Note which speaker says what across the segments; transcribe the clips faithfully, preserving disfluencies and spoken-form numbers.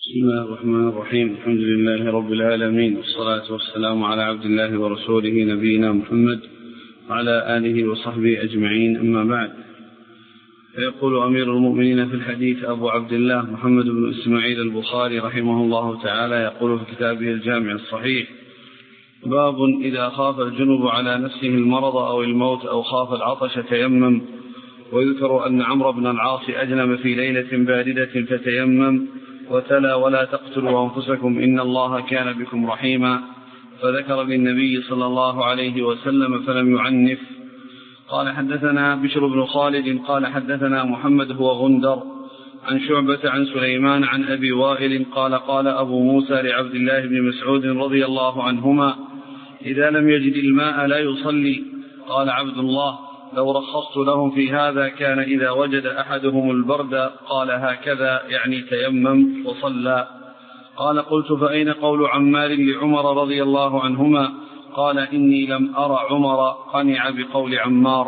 Speaker 1: بسم الله الرحمن الرحيم. الحمد لله رب العالمين، والصلاة والسلام على عبد الله ورسوله نبينا محمد وعلى آله وصحبه أجمعين، أما بعد. فيقول أمير المؤمنين في الحديث أبو عبد الله محمد بن إسماعيل البخاري رحمه الله تعالى، يقول في كتابه الجامع الصحيح: باب إذا خاف الجنب على نفسه المرض أو الموت أو خاف العطش تيمم. ويذكر أن عمرو بن العاص أجنب في ليلة باردة فتيمم وتلا: ولا تقتلوا أنفسكم إن الله كان بكم رحيما، فذكر للنبي صلى الله عليه وسلم فلم يعنف. قال حدثنا بشر بن خالد قال حدثنا محمد هو غندر عن شعبة عن سليمان عن أبي وائل قال قال أبو موسى لعبد الله بن مسعود رضي الله عنهما: إذا لم يجد الماء لا يصلي. قال عبد الله: لو رخصت لهم في هذا كان إذا وجد أحدهم البرد قال هكذا، يعني تيمم وصلى. قال: قلت: فأين قول عمار لعمر رضي الله عنهما؟ قال: إني لم أرى عمر قنع بقول عمار.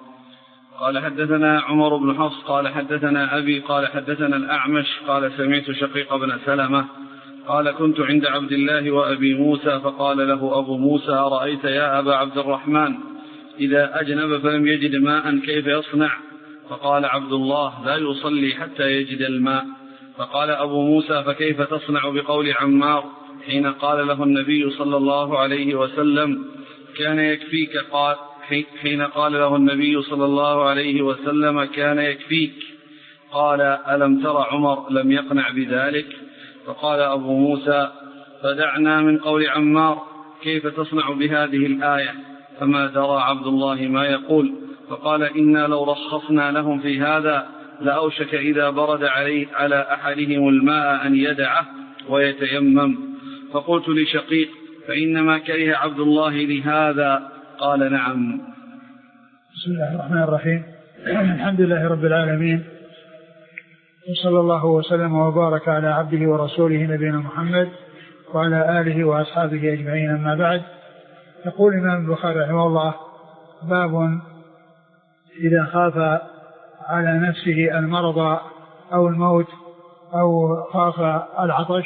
Speaker 1: قال حدثنا عمر بن حفص قال حدثنا أبي قال حدثنا الأعمش قال سمعت شقيق بن سلمة قال: كنت عند عبد الله وأبي موسى فقال له أبو موسى: أرأيت يا أبا عبد الرحمن إذا أجنب فلم يجد ماء كيف يصنع؟ فقال عبد الله: لا يصلي حتى يجد الماء. فقال أبو موسى: فكيف تصنع بقول عمار حين قال له النبي صلى الله عليه وسلم كان يكفيك؟ قال حين قال له النبي صلى الله عليه وسلم كان يكفيك. قال: ألم تر عمر لم يقنع بذلك؟ فقال أبو موسى: فدعنا من قول عمار، كيف تصنع بهذه الآية؟ فما درى عبد الله ما يقول. فقال: إنا لو رخصنا لهم في هذا لأوشك إذا برد عليه على أحدهم الماء أن يدعه ويتيمم. فقلت لشقيق: فإنما كره عبد الله لهذا؟ قال: نعم.
Speaker 2: بسم الله الرحمن الرحيم. الحمد لله رب العالمين، وصلى الله وسلم وبارك على عبده ورسوله نبينا محمد وعلى آله وأصحابه أجمعين، أما بعد. يقول الإمام البخاري رحمه الله: باب إذا خاف على نفسه المرض أو الموت أو خاف العطش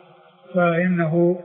Speaker 2: فإنه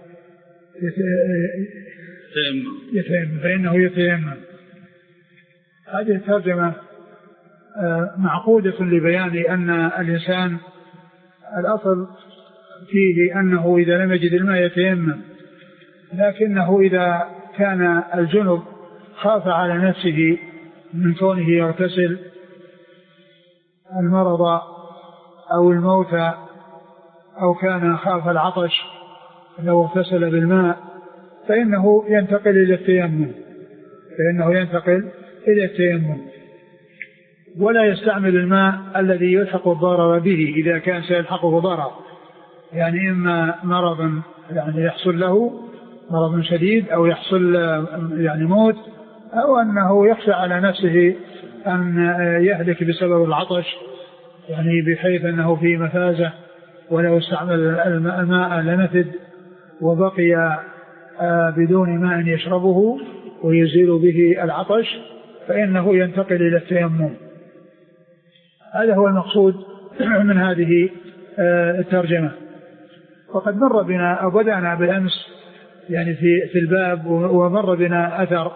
Speaker 2: يتيمم فإنه يتيمم. هذه الترجمة معقودة لبيان أن الإنسان الأصل فيه أنه إذا لم يجد الماء يتيمم، لكنه إذا كان الجنب خاف على نفسه من كونه يغتسل المرض أو الموت أو كان خاف العطش لو اغتسل بالماء فإنه ينتقل إلى التيمم فإنه ينتقل إلى التيمم ولا يستعمل الماء الذي يلحق الضرر به إذا كان سيلحقه ضرر، يعني إما مرض يعني يحصل له مرض شديد أو يحصل يعني موت، أو أنه يخشى على نفسه أن يهلك بسبب العطش، يعني بحيث أنه في مفازة ولو استعمل الماء لنفد وبقي بدون ماء يشربه ويزيل به العطش، فإنه ينتقل إلى التيمم. هذا هو المقصود من هذه الترجمة. وقد مر بنا أو بدأنا بالأمس يعني في في الباب، ومر بنا أثر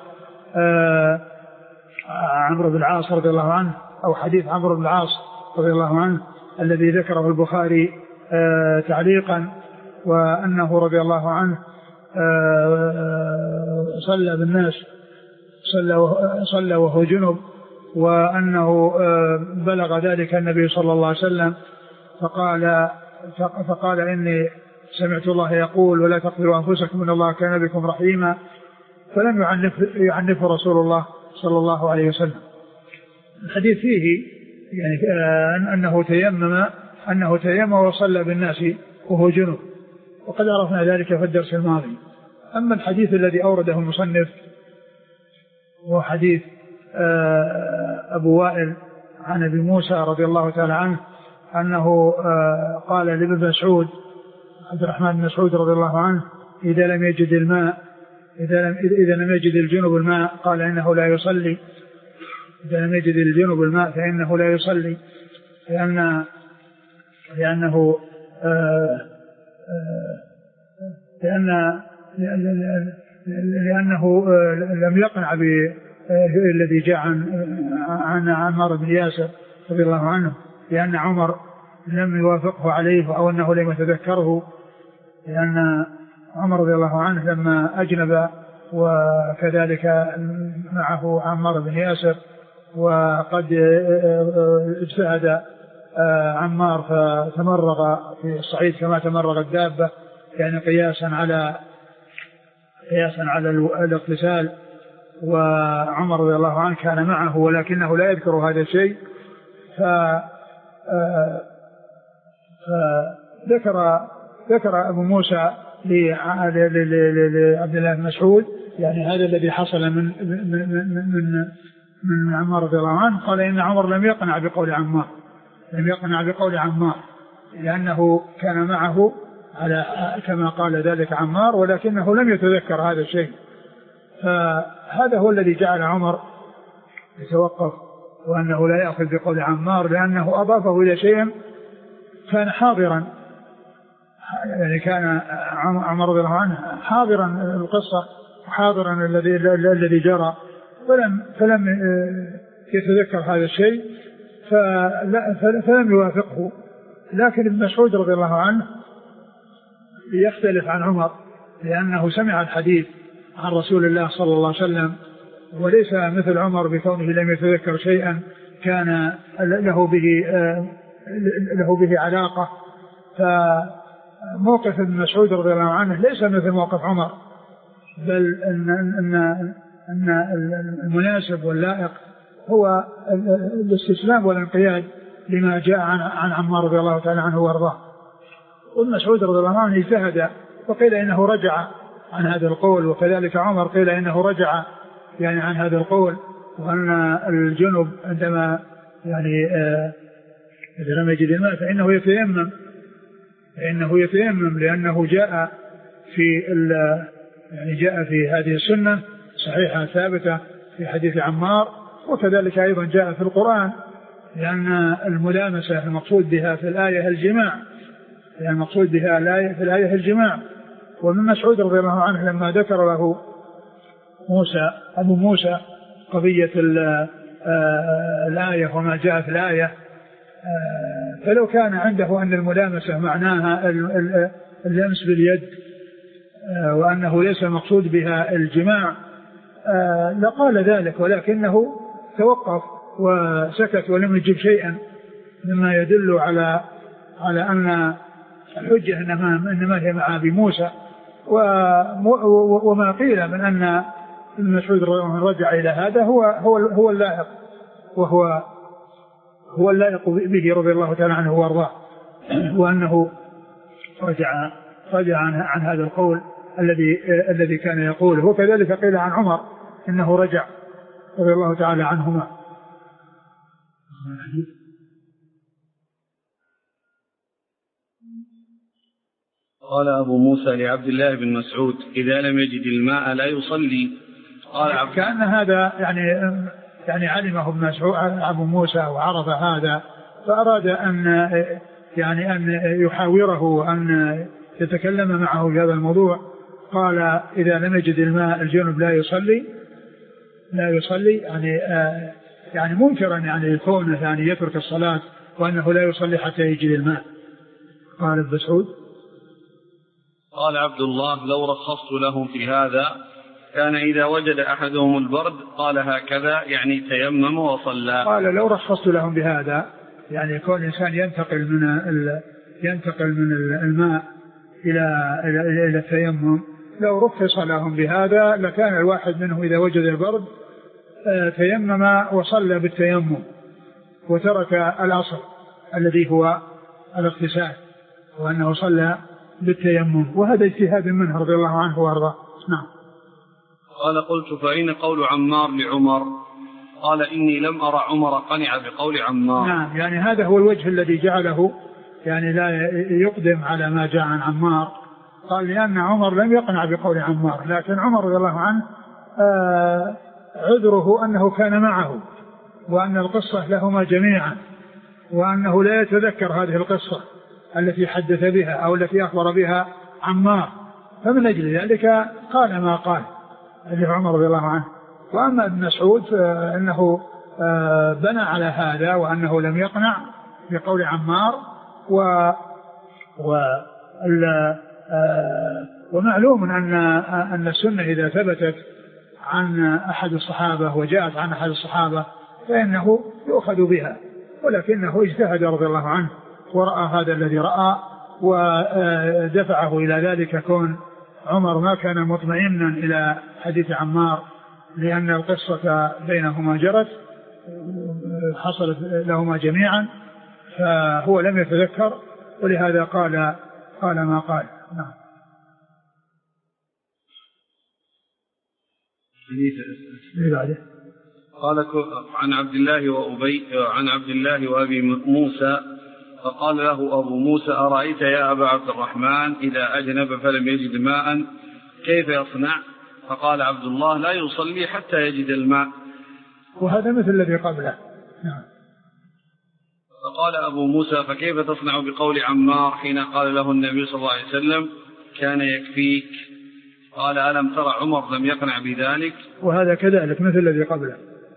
Speaker 2: عمرو بن العاص رضي الله عنه، أو حديث عمرو بن العاص رضي الله عنه الذي ذكره البخاري تعليقا، وأنه رضي الله عنه صلى بالناس صلى وهو جنب، وأنه بلغ ذلك النبي صلى الله عليه وسلم فقال فقال إني سمعت الله يقول: ولا تقتلوا أنفسكم إن الله كان بكم رحيما، فلم يعنف يعنف رسول الله صلى الله عليه وسلم. الحديث فيه يعني أنه تيمم أنه تيمم وصلى بالناس وهو جنب، وقد عرفنا ذلك في الدرس الماضي. أما الحديث الذي أورده المصنف هو حديث أبو وائل عن أبي موسى رضي الله تعالى عنه أنه قال لابن مسعود عبد الرحمن بن مسعود رضي الله عنه: إذا لم يجد الماء إذا لم, إذا لم يجد الجنب الماء قال إنه لا يصلي إذا لم يجد الجنب الماء فإنه لا يصلي، لأن لأنه لأن لأنه لم يقنع بالذي جاء عن عمار بن ياسر رضي الله عنه، لأن عمر لم يوافقه عليه أو أنه لم يتذكره، لأن عمر رضي الله عنه لما أجنب وكذلك معه عمار بن ياسر وقد اجتهد عمار فتمرغ في الصعيد كما تمرغ الدابة، يعني قياسا على قياسا على الاغتسال، وعمر رضي الله عنه كان معه ولكنه لا يذكر هذا الشيء، فذكر ذكر أبو موسى لعبد الله بن مسعود يعني هذا الذي حصل من من من من عمار رضي الله عنه. قال إن عمر لم يقنع بقول عمار لم يقنع بقول عمار لأنه كان معه على كما قال ذلك عمار، ولكنه لم يتذكر هذا الشيء. فهذا هو الذي جعل عمر يتوقف وأنه لا يأخذ بقول عمار، لأنه أضافه إلى شيء كان حاضرا، يعني كان عمر رضي الله عنه حاضرا القصة حاضرا الذي الذي جرى، فلم فلم يتذكر هذا الشيء فلم يوافقه. لكن ابن مسعود رضي الله عنه يختلف عن عمر لأنه سمع الحديث عن رسول الله صلى الله عليه وسلم، وليس مثل عمر بكونه لم يتذكر شيئا كان له به له به علاقة. فموقف ابن مسعود رضي الله عنه ليس مثل موقف عمر، بل أن أن أن المناسب واللائق هو الاستسلام والانقياد لما جاء عن عن عمار رضي الله تعالى عنه وارضاه. وابن مسعود رضي الله عنه اجتهد وقيل إنه رجع عن هذا القول، وكذلك عمر قيل إنه رجع يعني عن هذا القول، وأن الجنب عندما يعني إذا لم يجد الماء فإنه يتيمم فإنه يتيمم لأنه جاء في يعني جاء في هذه السنة صحيحة ثابتة في حديث عمار، وكذلك أيضا جاء في القرآن، لأن الملامسة المقصود بها في الآية الجماع، يعني المقصود بها في الآية الجماع. ومن مسعود رضي الله عنه لما ذكر له موسى أبو موسى قضية الآية وما جاء في الآية، فلو كان عنده أن الملامسة معناها اللمس باليد وأنه ليس المقصود بها الجماع لقال ذلك، ولكنه توقف وسكت ولم يجب شيئا مما يدل على على أن الحجة إنما, إنما هي مع أبي موسى. وما قيل من أن ابن مسعود رجع إلى هذا هو هو هو اللائق، وهو هو اللائق به رضي الله تعالى عنه وارضاه، وأنه رجع رجع عن, عن هذا القول الذي الذي كان يقوله. وكذلك قيل عن عمر إنه رجع رضي الله تعالى عنهما.
Speaker 1: قال أبو موسى لعبد الله بن مسعود إذا لم يجد الماء لا يصلي. قال
Speaker 2: كأن هذا يعني يعني علمه ابن مسعود أبو موسى وعرف هذا فأراد أن يعني أن يحاوره وأن يتكلم معه في هذا الموضوع. قال إذا لم يجد الماء الجنب لا يصلي لا يصلي يعني آه يعني منكرا يعني كونه يعني يترك الصلاة وأنه لا يصلي حتى يجد الماء. قال ابن مسعود
Speaker 1: قال عبد الله لو رخصت لهم في هذا كان إذا وجد أحدهم البرد قال هكذا يعني تيمم وصلى.
Speaker 2: قال لو رخصت لهم بهذا يعني يكون الإنسان ينتقل من ال... ينتقل من الماء إلى إلى إلى التيمم، لو رخص لهم بهذا لكان الواحد منهم إذا وجد البرد تيمم وصلى بالتيمم وترك الأصل الذي هو الاغتسال، وأنه صلى بالتيمم، وهذا اجتهاد منه رضي الله عنه وارضاه. نعم.
Speaker 1: قال قلت فأين قول عمار لعمر؟ قال إني لم أرى عمر قنع بقول عمار.
Speaker 2: نعم، يعني هذا هو الوجه الذي جعله يعني لا يقدم على ما جاء عن عمار. قال لأن عمر لم يقنع بقول عمار، لكن عمر رضي الله عنه آه عذره أنه كان معه وأن القصة لهما جميعا وأنه لا يتذكر هذه القصة، التي حدث بها أو التي أخبر بها عمار، فمن أجل ذلك قال ما قال اللي عمر رضي الله عنه. وأما ابن مسعود فإنه بنى على هذا وأنه لم يقنع بقول عمار. و و ومعلوم أن أن السنة إذا ثبتت عن أحد الصحابة وجاءت عن أحد الصحابة فإنه يؤخذ بها، ولكنه اجتهد رضي الله عنه ورأى هذا الذي رأى ودفعه إلى ذلك كون عمر ما كان مطمئنا إلى حديث عمار، لأن القصة بينهما جرت حصلت لهما جميعا، فهو لم يتذكر ولهذا قال قال ما قال. نعم.
Speaker 1: قال عن عبد الله وأبي عن عبد الله وأبي موسى فقال له أبو موسى أرأيت يا أبا عبد الرحمن إذا أجنب فلم يجد ماء كيف يصنع؟ فقال عبد الله لا يصلي حتى يجد الماء.
Speaker 2: وهذا مثل الذي قبله. نعم.
Speaker 1: فقال أبو موسى فكيف تصنع بقول عمار حين قال له النبي صلى الله عليه وسلم كان يكفيك؟ قال ألم ترى عمر لم يقنع بذلك؟
Speaker 2: وهذا كذلك مثل الذي قبله.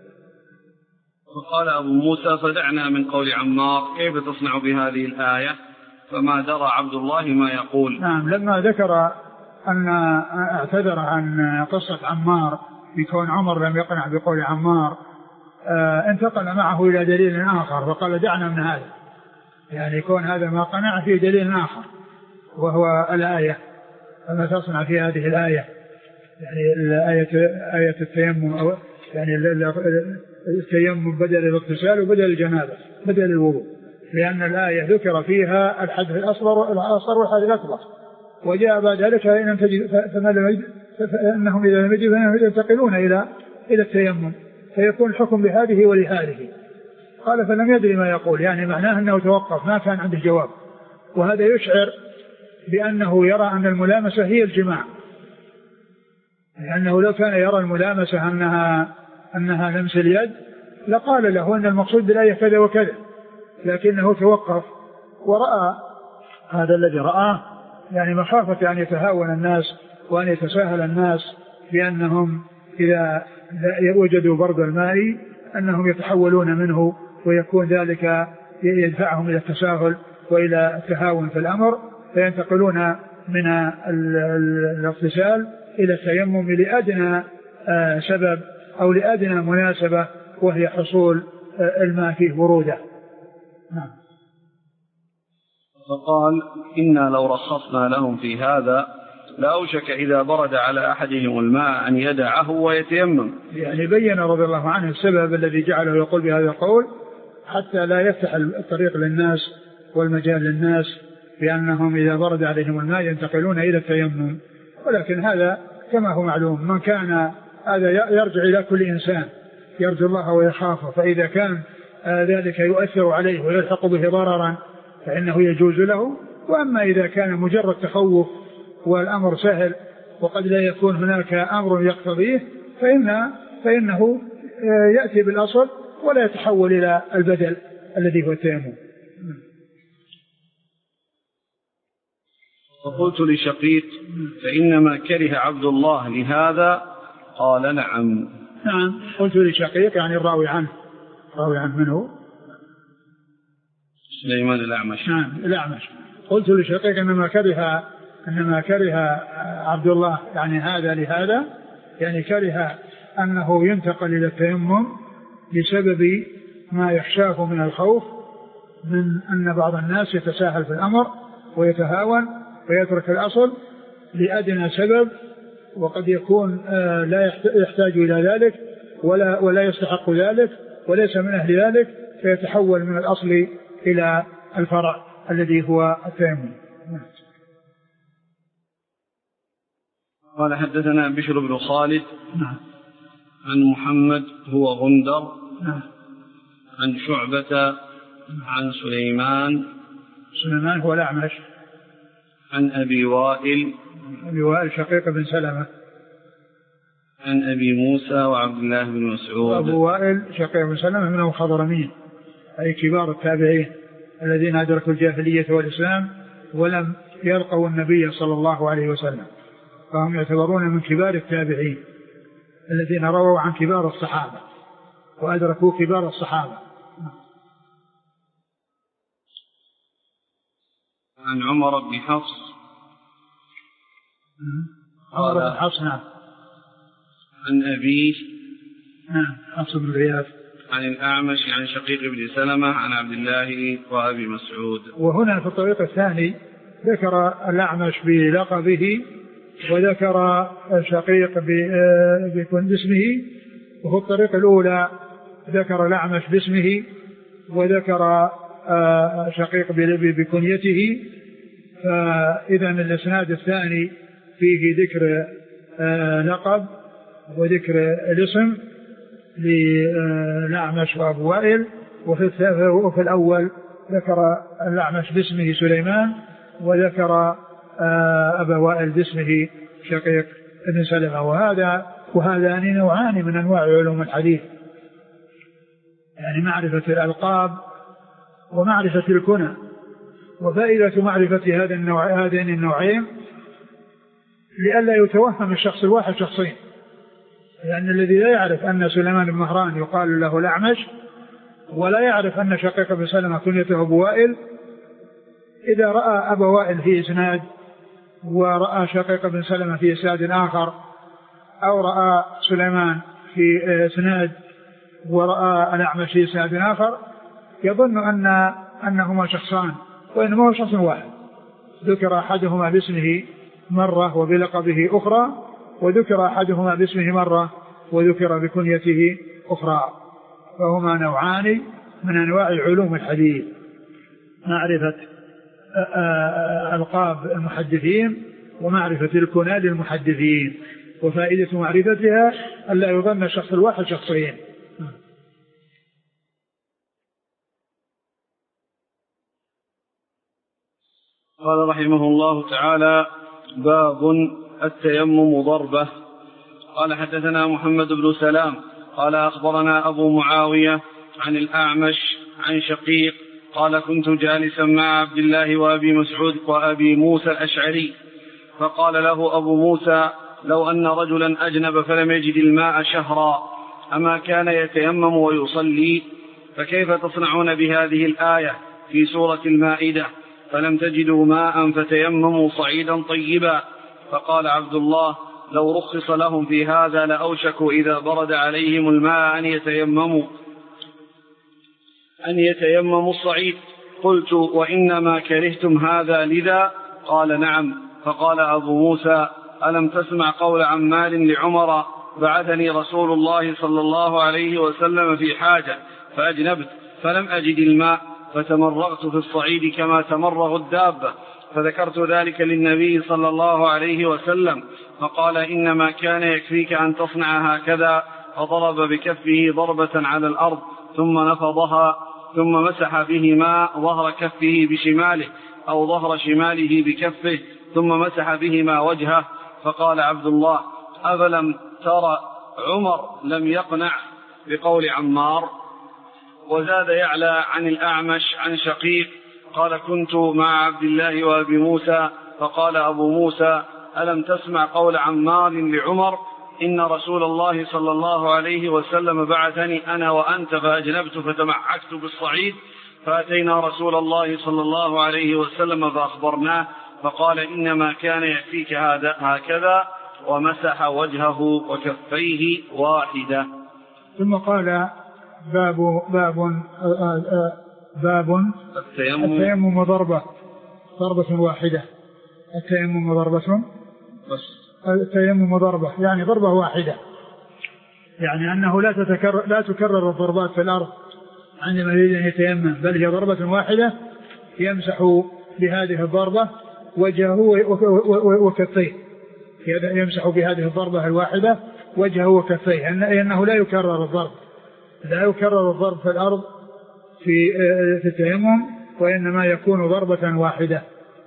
Speaker 1: فقال أبو موسى فدعنا من قول عمار كيف تصنع بهذه الآية؟ فما درى عبد الله ما يقول.
Speaker 2: نعم. لما ذكر أن اعتذر عن قصة عمار بكون عمر لم يقنع بقول عمار انتقل معه إلى دليل آخر فقال دعنا من هذا، يعني يكون هذا ما قنع في دليل آخر وهو الآية. فما تصنع في هذه الآية؟ يعني الآية آية التيمم أو يعني التيمم بدل الاغتسال وبدل الجنابة بدل الوضوء، لأن الآية ذكر فيها الحدث الأصغر الأصغر والحدث الأكبر، وجاء بعد ذلك إن لم تجد فما لم يجد فإنهم إذا لم يجدوا فإنهم ينتقلون إلى إلى التيمم، فيكون الحكم بهذه ولهذه. قال فلم يدري ما يقول، يعني معناه أنه توقف ما كان عنده جواب، وهذا يشعر بأنه يرى أن الملامسة هي الجماع، لأنه لو كان يرى الملامسة أنها أنها لمس اليد لقال له أن المقصود بالآية كذا وكذا، لكنه توقف ورأى هذا الذي رآه، يعني مخافة أن يتهاون الناس وأن يتساهل الناس بأنهم إذا وجدوا برد الماء أنهم يتحولون منه، ويكون ذلك يدفعهم إلى التساهل وإلى التهاون في الأمر، فينتقلون من الاغتسال إلى التيمم لأدنى سبب أو لأدنى مناسبة وهي حصول الماء فيه برودة. نعم.
Speaker 1: فقال إنا لو رخصنا لهم في هذا لأوشك إذا برد على أحدهم الماء أن يدعه ويتيمم.
Speaker 2: يعني بين رضي الله عنه السبب الذي جعله يقول بهذا القول حتى لا يفتح الطريق للناس والمجال للناس بأنهم إذا برد عليهم الماء ينتقلون إلى التيمم، ولكن هذا كما هو معلوم من كان هذا يرجع إلى كل إنسان يرجو الله ويخافه، فإذا كان ذلك يؤثر عليه ويلحق به ضررا فإنه يجوز له. وأما إذا كان مجرد تخوف والأمر سهل وقد لا يكون هناك أمر يقتضيه فإن فإنه يأتي بالأصل ولا يتحول إلى البدل الذي هو التيمم.
Speaker 1: فقلت لشقيق فإنما كره عبد الله لهذا؟ قال نعم.
Speaker 2: نعم. قلت لشقيق يعني الراوي عنه راوي عنه منه
Speaker 1: سليمان الأعمش.
Speaker 2: نعم الأعمش. قلت لشقيق إنما كره إنما كره عبد الله يعني هذا لهذا، يعني كره أنه ينتقل إلى التيمم بسبب ما يخشاه من الخوف من أن بعض الناس يتساهل في الأمر ويتهاون ويترك الأصل لأدنى سبب، وقد يكون لا يحتاج إلى ذلك ولا ولا يستحق ذلك وليس من أهل ذلك، فيتحول من الأصل إلى الفرع الذي هو التيمم.
Speaker 1: قال حدثنا بشر بن خالد
Speaker 2: نعم.
Speaker 1: عن محمد هو غندر
Speaker 2: نعم.
Speaker 1: عن شعبة عن سليمان
Speaker 2: سليمان هو الأعمش
Speaker 1: عن أبي وائل
Speaker 2: أبي وائل شقيق بن سلمة
Speaker 1: عن أبي موسى وعبد الله بن مسعود.
Speaker 2: أبو وائل شقيق بن سلمة من الخضرمين أي كبار التابعين الذين أدركوا الجاهلية والإسلام ولم يلقوا النبي صلى الله عليه وسلم، فهم يعتبرون من كبار التابعين الذين رووا عن كبار الصحابة وأدركوا كبار الصحابة.
Speaker 1: عن عمر بن حفص
Speaker 2: عمر بن حفص نعم.
Speaker 1: عن أبيه
Speaker 2: نعم حفص بن غياث.
Speaker 1: عن الأعمش عن شقيق بن سلمة عن عبد الله وأبي مسعود.
Speaker 2: وهنا في الطريق الثاني ذكر الأعمش بلقبه وذكر شقيق بكن باسمه، وفي الطريق الأولى ذكر الأعمش باسمه وذكر شقيق بكنيته. فإذا الإسناد الثاني فيه ذكر لقب وذكر الاسم للأعمش وأبو وائل، وفي الأول ذكر الأعمش باسمه سليمان وذكر أبا وائل باسمه شقيق بن سلمة. وهذا وهذان نوعان من أنواع علوم الحديث، يعني معرفة الألقاب ومعرفة الكنى. وفائدة معرفة هذا النوع هذين النوعين لئلا يتوهم الشخص الواحد شخصين، لأن الذي لا يعرف أن سليمان بن مهران يقال له الأعمش ولا يعرف أن شقيق بن سلمة كنيته أبو وائل، إذا رأى أبا وائل في إسناد ورأى شقيق بن سلمة في إسناد آخر، أو رأى سليمان في إسناد ورأى الأعمش في إسناد آخر، يظن أن أنهما شخصان، وإنما هو شخص واحد ذكر أحدهما باسمه مرة وبلقبه أخرى، وذكر أحدهما باسمه مرة وذكر بكنيته أخرى. فهما نوعان من أنواع علوم الحديث، معرفة ألقاب المحدثين ومعرفة الكنى للمحدثين. وفائدة معرفتها ألا يظن الشخص الواحد شخصين.
Speaker 1: قال رحمه الله تعالى: باب التيمم ضربة. قال حدثنا محمد بن سلام قال أخبرنا أبو معاوية عن الأعمش عن شقيق قال: كنت جالسا مع عبد الله وأبي مسعود وأبي موسى الأشعري، فقال له أبو موسى: لو أن رجلا أجنب فلم يجد الماء شهرا أما كان يتيمم ويصلي؟ فكيف تصنعون بهذه الآية في سورة المائدة: فلم تجدوا ماء فتيمموا صعيدا طيبا؟ فقال عبد الله: لو رخص لهم في هذا لأوشكوا إذا برد عليهم الماء أن يتيمموا أن يتيمموا الصعيد. قلت: وإنما كرهتم هذا لذا؟ قال: نعم. فقال أبو موسى: ألم تسمع قول عمار لعمر: بعثني رسول الله صلى الله عليه وسلم في حاجة فأجنبت فلم أجد الماء فتمرغت في الصعيد كما تمرغ الدابة، فذكرت ذلك للنبي صلى الله عليه وسلم فقال: إنما كان يكفيك أن تصنع هكذا. فضرب بكفه ضربة على الأرض ثم نفضها ثم مسح به ماء ظهر كفه بشماله أو ظهر شماله بكفه ثم مسح بهما وجهه. فقال عبد الله: أفلم ترى عمر لم يقنع بقول عمار؟ وزاد يعلى عن الأعمش عن شقيق قال: كنت مع عبد الله وأبي موسى فقال أبو موسى: ألم تسمع قول عمار لعمر: إن رسول الله صلى الله عليه وسلم بعثني أنا وأنت فأجنبت فتمعكت بالصعيد، فأتينا رسول الله صلى الله عليه وسلم فأخبرناه فقال: إنما كان يكفيك هذا هكذا، ومسح وجهه وكفيه واحدة.
Speaker 2: ثم قال: باب باب باب التيمم ضربة ضربة واحدة. التيمم ضربة بس التيمم ضربة يعني ضربة واحدة، يعني أنه لا تتكرر لا تكرر الضربات في الأرض عندما يريد أن يتيمم، بل هي ضربة واحدة يمسح بهذه الضربة وجهه وكفيه، يمسح بهذه الضربة الواحدة وجهه وكفيه، لأنه لا يكرر الضرب لا يكرر الضرب في الأرض في في التيمم، وإنما يكون ضربة واحدة.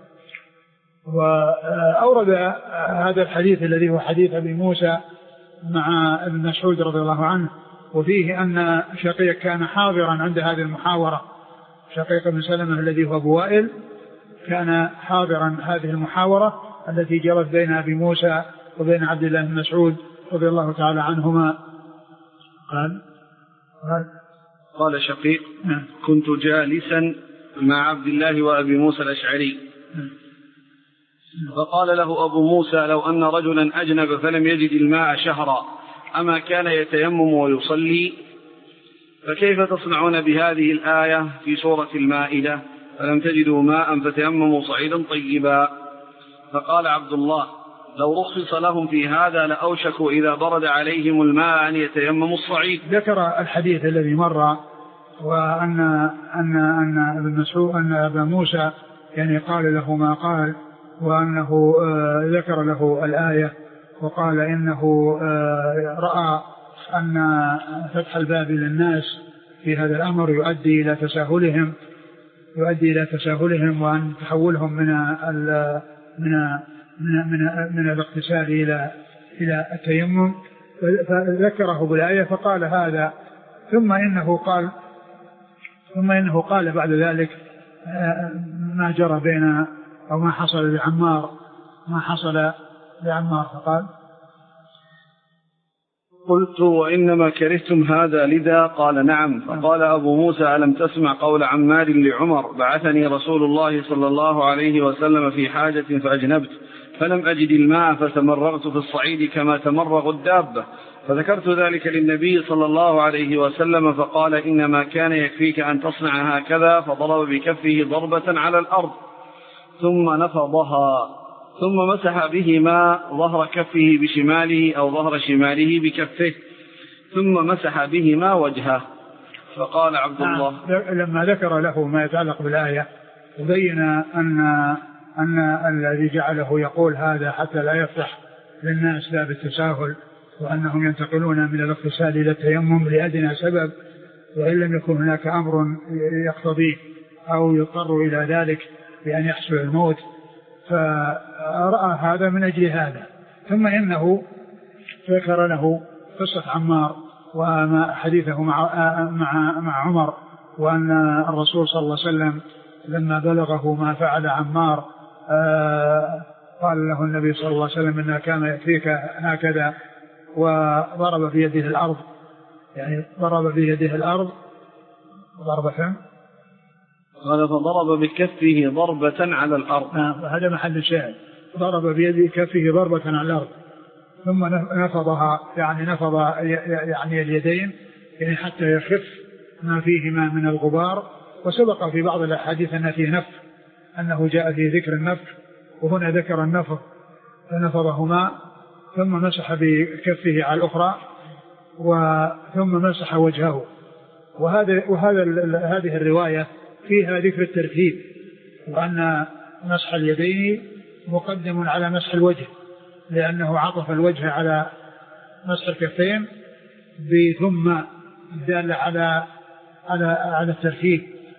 Speaker 2: وأورد هذا الحديث الذي هو حديث أبي موسى مع ابن مسعود رضي الله عنه، وفيه أن شقيق كان حاضرا عند هذه المحاورة شقيق بن سلمة الذي هو أبو وائل كان حاضرا هذه المحاورة التي جرت بين أبي موسى وبين عبد الله بن مسعود رضي الله تعالى عنهما. قال
Speaker 1: قال, قال شقيق كنت جالسا مع عبد الله وأبي موسى الأشعري فقال له أبو موسى لو أن رجلا أجنب فلم يجد الماء شهرا أما كان يتيمم ويصلي؟ فكيف تصنعون بهذه الآية في سورة المائدة فلم تجدوا ماء فتيمموا صعيدا طيبا؟ فقال عبد الله لو رخص لهم في هذا لأوشكوا إذا برد عليهم الماء أن يتيمموا الصعيد.
Speaker 2: ذكر الحديث الذي مر وأن أن أن ابن مسعود أن أبا موسى يعني قال له ما قال وأنه ذكر له الآية وقال إنه رأى أن فتح الباب للناس في هذا الأمر يؤدي إلى تساهلهم يؤدي إلى تساهلهم وأن تحولهم من ال من من من, من الاغتسال إلى إلى التيمم فذكره بالآية فقال هذا ثم إنه قال ثم إنه قال بعد ذلك ما جرى بين أو ما حصل لعمار ما حصل لعمار فقال
Speaker 1: قلت وإنما كرهتم هذا لذا؟ قال نعم. فقال أبو موسى ألم تسمع قول عمار لعمر بعثني رسول الله صلى الله عليه وسلم في حاجة فأجنبت فلم أجد الماء فتمرغت في الصعيد كما تمرغ الدابة فذكرت ذلك للنبي صلى الله عليه وسلم فقال إنما كان يكفيك أن تصنع هكذا فضرب بكفه ضربة على الأرض ثم نفضها ثم مسح بهما ظهر كفه بشماله أو ظهر شماله بكفه ثم مسح بهما وجهه. فقال عبد الله
Speaker 2: لما ذكر له ما يتعلق بالآية وبين أن أن الذي جعله يقول هذا حتى لا يفتح للناس باب التساهل وأنهم ينتقلون من الاغتسال إلى التيمم لأدنى سبب وإن لم يكن هناك أمر يقتضيه أو يضطر إلى ذلك بأن يحصل الموت فرأى هذا من أجل هذا. ثم إنه ذكر له قصة عمار وما حديثه مع, مع, مع عمر وأن الرسول صلى الله عليه وسلم لما بلغه ما فعل عمار قال له النبي صلى الله عليه وسلم إنه كان يكفيك هكذا وضرب بيده الأرض يعني ضرب بيده الأرض ضرب فم
Speaker 1: قال فضرب بكفه ضربة على الأرض.
Speaker 2: هذا محل الشاهد ضرب بيد كفه ضربة على الأرض ثم نفضها يعني نفض يعني اليدين يعني حتى يخف ما فيهما من الغبار. وسبق في بعض الأحاديث أن فيه نفخ أنه جاء في ذكر النفخ وهنا ذكر النفخ فنفضهما ثم مسح بكفه على الأخرى وثم مسح وجهه. وهذا وهذا هذه الرواية فيها ذكر الترتيب وأن مسح اليدين مقدم على مسح الوجه لأنه عطف الوجه على مسح الكفين بثم دال على على على الترتيب.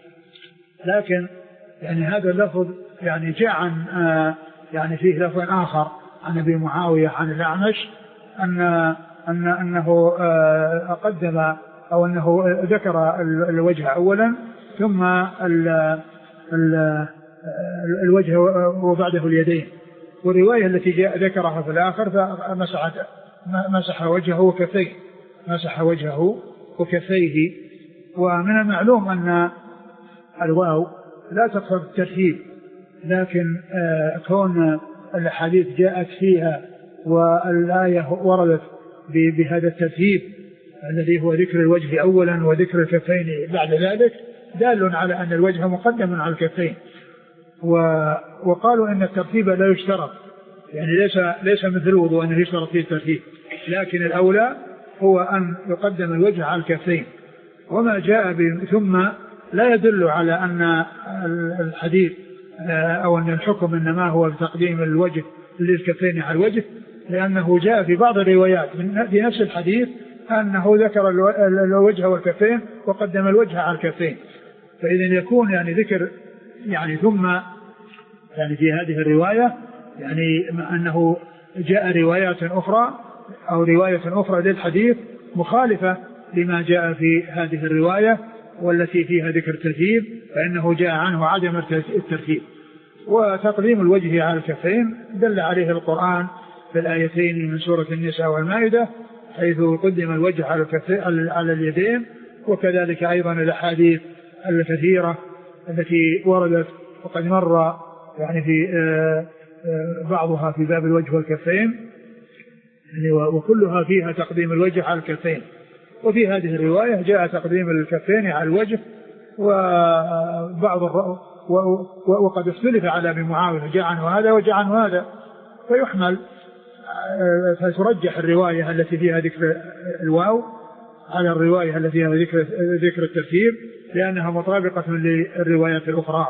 Speaker 2: لكن يعني هذا اللفظ يعني جاء عن يعني فيه لفظ آخر عن أبي معاوية عن الأعمش أن أن أنه قدم أو أنه ذكر الوجه أولا ثم ال ال الوجه وبعده اليدين. والرواية التي جاء ذكرها في الآخر فمسح مسح وجهه وكفيه مسح وجهه وكفيه. ومن المعلوم أن الواو لا تقصد الترتيب لكن كون الحديث جاءت فيها والآية وردت بهذا الترتيب الذي هو ذكر الوجه أولا وذكر الكفين بعد ذلك دال على أن الوجه مقدم على الكفين. وقالوا أن الترتيب لا يشترط يعني ليس ليس مثل الوضوء أنه يشترط فيه الترتيب لكن الأولى هو أن يقدم الوجه على الكفين. وما جاء ثم لا يدل على أن الحديث أو أن الحكم إنما هو بتقديم الوجه للكفين على الوجه لأنه جاء في بعض الروايات في نفس الحديث أنه ذكر الوجه والكفين وقدم الوجه على الكفين. فإذا يكون يعني ذكر يعني ثم يعني في هذه الرواية يعني أنه جاء روايات أخرى أو رواية أخرى للحديث مخالفة لما جاء في هذه الرواية والتي فيها ذكر الترتيب فإنه جاء عنه عدم الترتيب. وتقديم الوجه على الكفين دل عليه القرآن في الآيتين من سورة النساء والمائدة حيث قدم الوجه على اليدين، وكذلك أيضا الأحاديث الكثيرة التي وردت وقد مر يعني في بعضها في باب الوجه والكفين، وكلها فيها تقديم الوجه على الكفين. وفي هذه الرواية جاء تقديم الكفين على الوجه، وبعض وقد اختلف على ابن معاوية جاء عنه هذا وجاء عنه هذا، فيحمل فترجح الرواية التي فيها ذكر الواو على الرواية التي فيها ذكر ذكر الترتيب لأنها مطابقة للروايات الأخرى.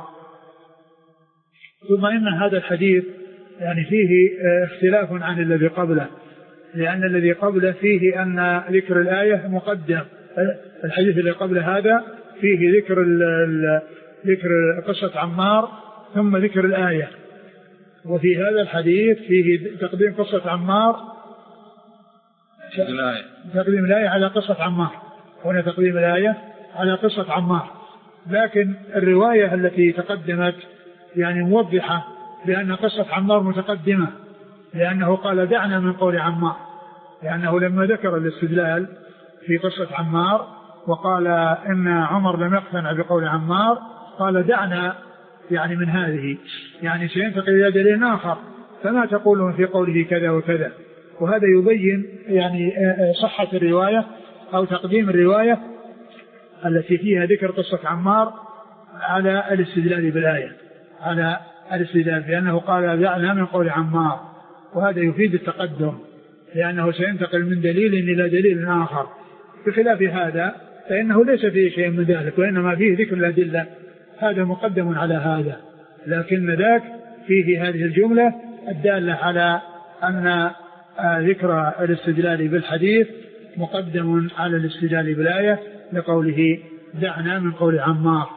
Speaker 2: ثم إن هذا الحديث يعني فيه اختلاف عن الذي قبله، لأن الذي قبله فيه أن ذكر الآية مقدم. الحديث اللي قبل هذا فيه ذكر ذكر قصة عمار ثم ذكر الآية، وفي هذا الحديث فيه تقديم قصة عمار
Speaker 1: الآية.
Speaker 2: تقديم الآية على قصة عمار، هنا تقديم الآية على قصة عمار. لكن الرواية التي تقدمت يعني موضحة بأن قصة عمار متقدمة، لأنه قال دعنا من قول عمار، لأنه لما ذكر الاستدلال في قصة عمار وقال إن عمر لم يقتنع بقول عمار قال دعنا يعني من هذه، يعني سينتقل إلى دليل آخر، فما تقولون في قوله كذا وكذا. وهذا يبين يعني صحة الرواية أو تقديم الرواية التي فيها ذكر قصة عمار على الاستدلال بالآية، على الاستدلال بأنه قال دعنا من قول عمار، وهذا يفيد التقدم لأنه سينتقل من دليل إلى دليل آخر. بخلاف هذا فإنه ليس فيه شيء من ذلك، وإنما فيه ذكر الأدلة، هذا مقدم على هذا، لكن ذاك فيه هذه الجملة الدالة على أن ذكر الاستدلال بالحديث مقدم على الاستدلال بالآية لقوله دعنا من قول عمار.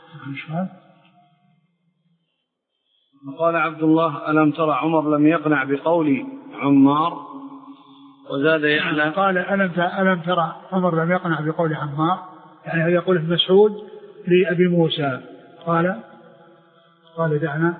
Speaker 1: قال عبد الله ألم ترى عمر لم يقنع بقول عمار، وزاد يعلى
Speaker 2: قال ألم ألم ترى عمر لم يقنع بقول عمار، يعني هذا يقول ابن مسعود لأبي موسى قال قال دعنا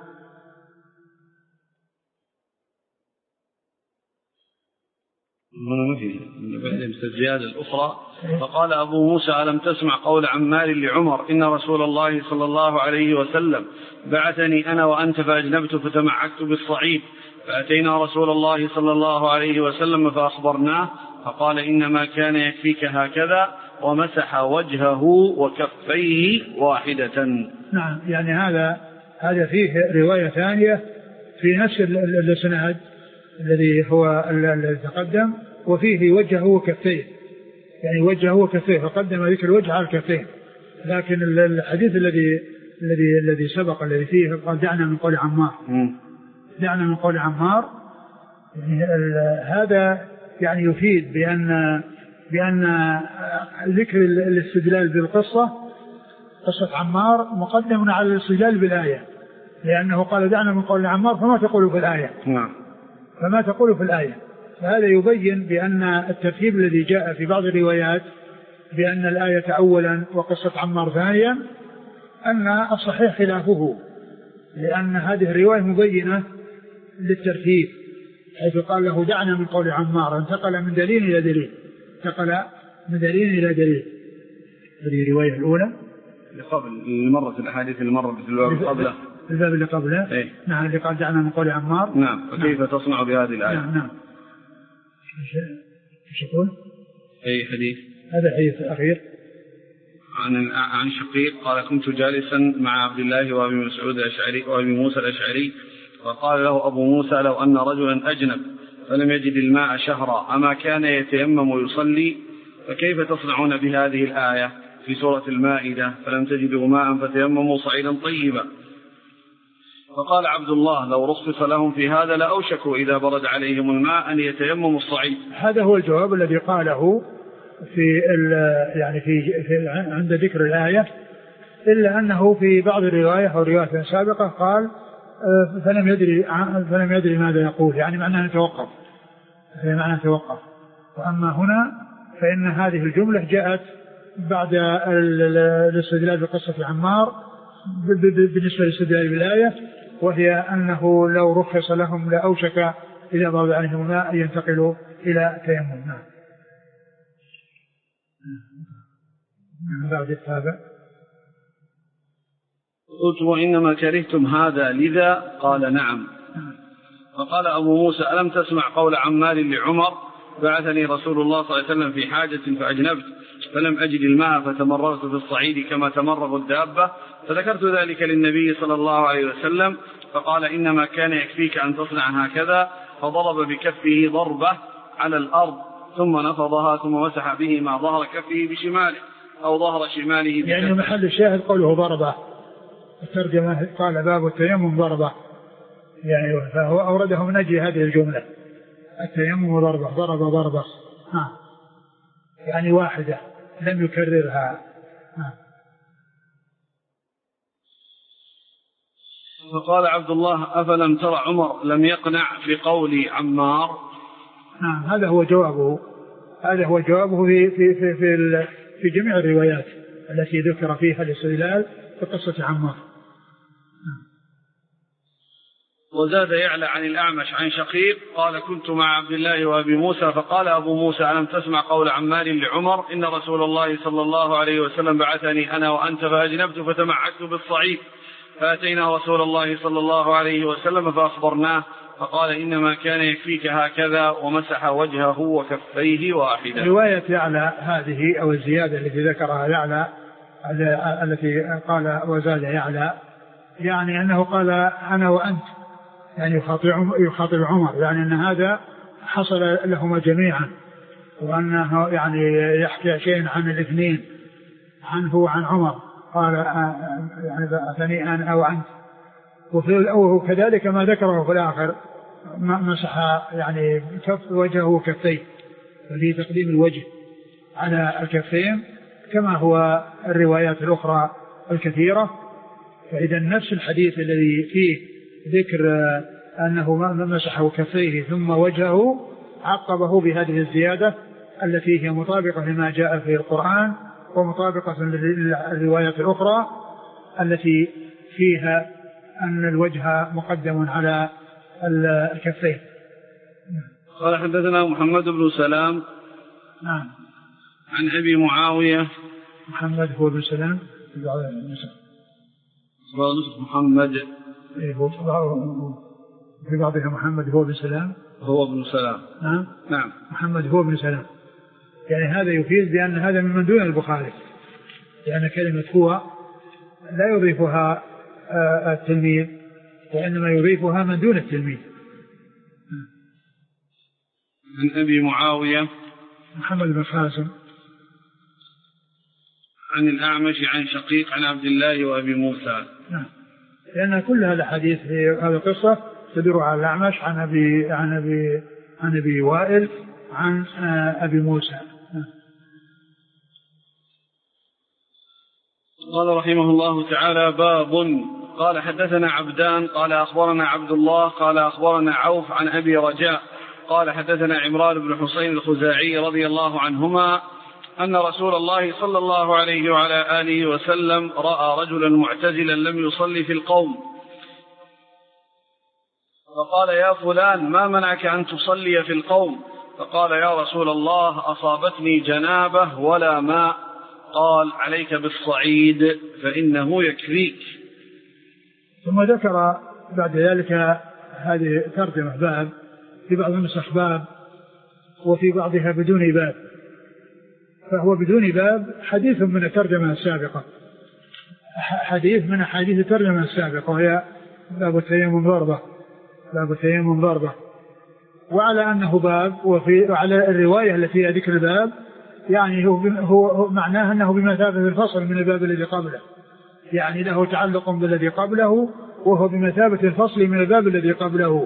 Speaker 1: هنا ما فيه بعدين الزيادة الأخرى. فقال أبو موسى ألم تسمع قول عمار لعمر إن رسول الله صلى الله عليه وسلم بعثني أنا وأنت فأجنبت فتمعكت بالصعيد فأتينا رسول الله صلى الله عليه وسلم فأخبرناه فقال إنما كان يكفيك هكذا ومسح وجهه وكفيه واحدة.
Speaker 2: نعم، يعني هذا هذا فيه رواية ثانية في نفس الإسناد الذي هو الذي تقدم، وفيه وجهه وكفيه، يعني وجهه وكفيه، فقدم ذكر الوجه على الكفين. لكن الحديث الذي الذي الذي سبق الذي فيه قال دعنا من قول عمار دعنا من قول عمار يعني هذا يعني يفيد بأن بأن ذكر الاستدلال بالقصة قصة عمار مقدم على الاستدلال بالآية، لأنه قال دعنا من قول عمار فما تقول في الآية
Speaker 1: نعم
Speaker 2: فما تقول في الآية. فهذا يبين بأن الترتيب الذي جاء في بعض الروايات بأن الآية أولا وقصة عمار ثانيا أن الصحيح خلافه، لأن هذه الرواية مبينة للترتيب حيث قال له دعنا من قول عمار، انتقل من دليل إلى دليل انتقل من دليل إلى دليل. هذه الرواية الأولى
Speaker 1: قبل المرة الأحاديث اللي مرت في الباب قبله
Speaker 2: الباب اللي قبله
Speaker 1: إيه؟
Speaker 2: نعم اللي قال دعنا من قول عمار.
Speaker 1: نعم فكيف نعم. تصنع بهذه الآية؟
Speaker 2: نعم نعم ايش يقول؟
Speaker 1: أي حديث؟
Speaker 2: هذا الحديث الأخير
Speaker 1: عن عن شقيق قال كنت جالسا مع عبد الله وابي مسعود الأشعري وابي موسى الأشعري فقال له أبو موسى لو أن رجلا أجنب فلم يجد الماء شهرا أما كان يتيمم ويصلي فكيف تصنعون بهذه الآية في سورة المائدة فلم تجدوا ماء فتيمموا صعيدا طيبا؟ فقال عبد الله لو رخص لهم في هذا لأوشكوا إذا برد عليهم الماء أن يتيمموا الصعيد.
Speaker 2: هذا هو الجواب الذي قاله في يعني في, في عند ذكر الآية، إلا أنه في بعض الرواية أو رواية سابقة قال فلم يدري فلم يدري ماذا يقول، يعني معناه نتوقف يعني معناه نتوقف. وأما هنا فإن هذه الجملة جاءت بعد الاستدلال بقصة عمار بالنسبة للاستدلال بالآية، وهي أنه لو رخص لهم لأوشك إذا ضرب عليهم الماء ينتقلوا إلى تيمم. نعم. بعد التابع
Speaker 1: قلت وإنما كرهتم هذا لذا؟ قال نعم. فقال أبو موسى ألم تسمع قول عمار لعمر بعثني رسول الله صلى الله عليه وسلم في حاجة فأجنبت فلم أجد الماء فتمررت في الصعيد كما تمرغ الدابة، فذكرت ذلك للنبي صلى الله عليه وسلم فقال إنما كان يكفيك أن تصنع هكذا، فضرب بكفه ضربة على الأرض ثم نفضها ثم مسح به مع ظهر كفه بشماله أو ظهر شماله بكفه.
Speaker 2: يعني محل الشاهد قوله ضربة، الترجمة قال باب التيمم ضربة، يعني فهو أورده من أجل هذه الجملة التيمم ضربة، ضرب ضربة ها. يعني واحدة لم يكررها ها.
Speaker 1: فقال عبد الله أفلم ترى عمر لم يقنع بقول عمار؟
Speaker 2: نعم هذا هو جوابه، هذا هو جوابه في في في في, في جميع الروايات التي ذكر فيها الاستدلال في قصة عمار.
Speaker 1: وزاد يعلى عن الأعمش عن شقيق قال كنت مع عبد الله وأبي موسى فقال أبو موسى ألم تسمع قول عمار لعمر إن رسول الله صلى الله عليه وسلم بعثني أنا وأنت فأجنبت فتمعكت بالصعيد فأتينا رسول الله صلى الله عليه وسلم فأخبرناه فقال إنما كان يكفيك هكذا ومسح وجهه وكفيه واحدا.
Speaker 2: رواية يعلى هذه أو الزيادة التي ذكرها يعلى التي قال وزاد يعلى يعني أنه قال أنا وأنت، يعني يخاطب عمر، يعني أن هذا حصل لهما جميعا وأنه يعني يحكي شيء عن الاثنين عنه وعن عمر، قال يعني أثني أنا أو أنت. وكذلك ما ذكره في الآخر مسح يعني كف وجهه وكفيه، ففي تقديم الوجه على الكفين كما هو الروايات الأخرى الكثيرة. فإذا نفس الحديث الذي فيه ذكر أنه مسح كفيه ثم وجهه عقبه بهذه الزيادة التي هي مطابقة لما جاء في القرآن ومطابقة للروايات الأخرى التي فيها أن الوجه مقدم على الكفين.
Speaker 1: قال حدثنا محمد بن سلام
Speaker 2: نعم
Speaker 1: عن أبي معاوية.
Speaker 2: محمد هو بن سلام
Speaker 1: محمد
Speaker 2: في بعضها محمد هو بن سلام
Speaker 1: هو بن سلام
Speaker 2: نعم
Speaker 1: نعم
Speaker 2: محمد هو بن سلام، يعني هذا يفيد بأن هذا من دون البخاري، لأن كلمة هو لا يضيفها التلميذ وإنما يضيفها من دون التلميذ.
Speaker 1: عن أبي معاوية
Speaker 2: محمد بن خازم
Speaker 1: عن الأعمش عن شقيق عن عبد الله وأبي موسى.
Speaker 2: نعم لأن كل هذا الحديث في هذه القصة تدور على الأعمش عن أبي عن أبي عن أبي وائل عن أبي موسى.
Speaker 1: قال رحمه الله تعالى باب. قال حدثنا عبدان قال أخبرنا عبد الله قال أخبرنا عوف عن أبي رجاء قال حدثنا عمران بن حسين الخزاعي رضي الله عنهما أن رسول الله صلى الله عليه وعلى آله وسلم رأى رجلا معتزلا لم يصلي في القوم فقال يا فلان ما منعك أن تصلي في القوم؟ فقال يا رسول الله أصابتني جنابة ولا ماء. قال عليك بالصعيد فإنه يكفيك.
Speaker 2: ثم ذكر بعد ذلك هذه ترجمة باب، في بعض النسخ باب وفي بعضها بدون باب، فهو بدون باب حديث من الترجمة السابقة، حديث من حديث الترجمة السابقة وهي باب التيمم ضربة، باب التيمم ضربة. وعلى أنه باب وفي على الرواية التي فيها ذكر الباب يعني هو, هو معناه أنه بمثابة الفصل من الباب الذي قبله، يعني له تعلق بالذي قبله وهو بمثابة الفصل من الباب الذي قبله.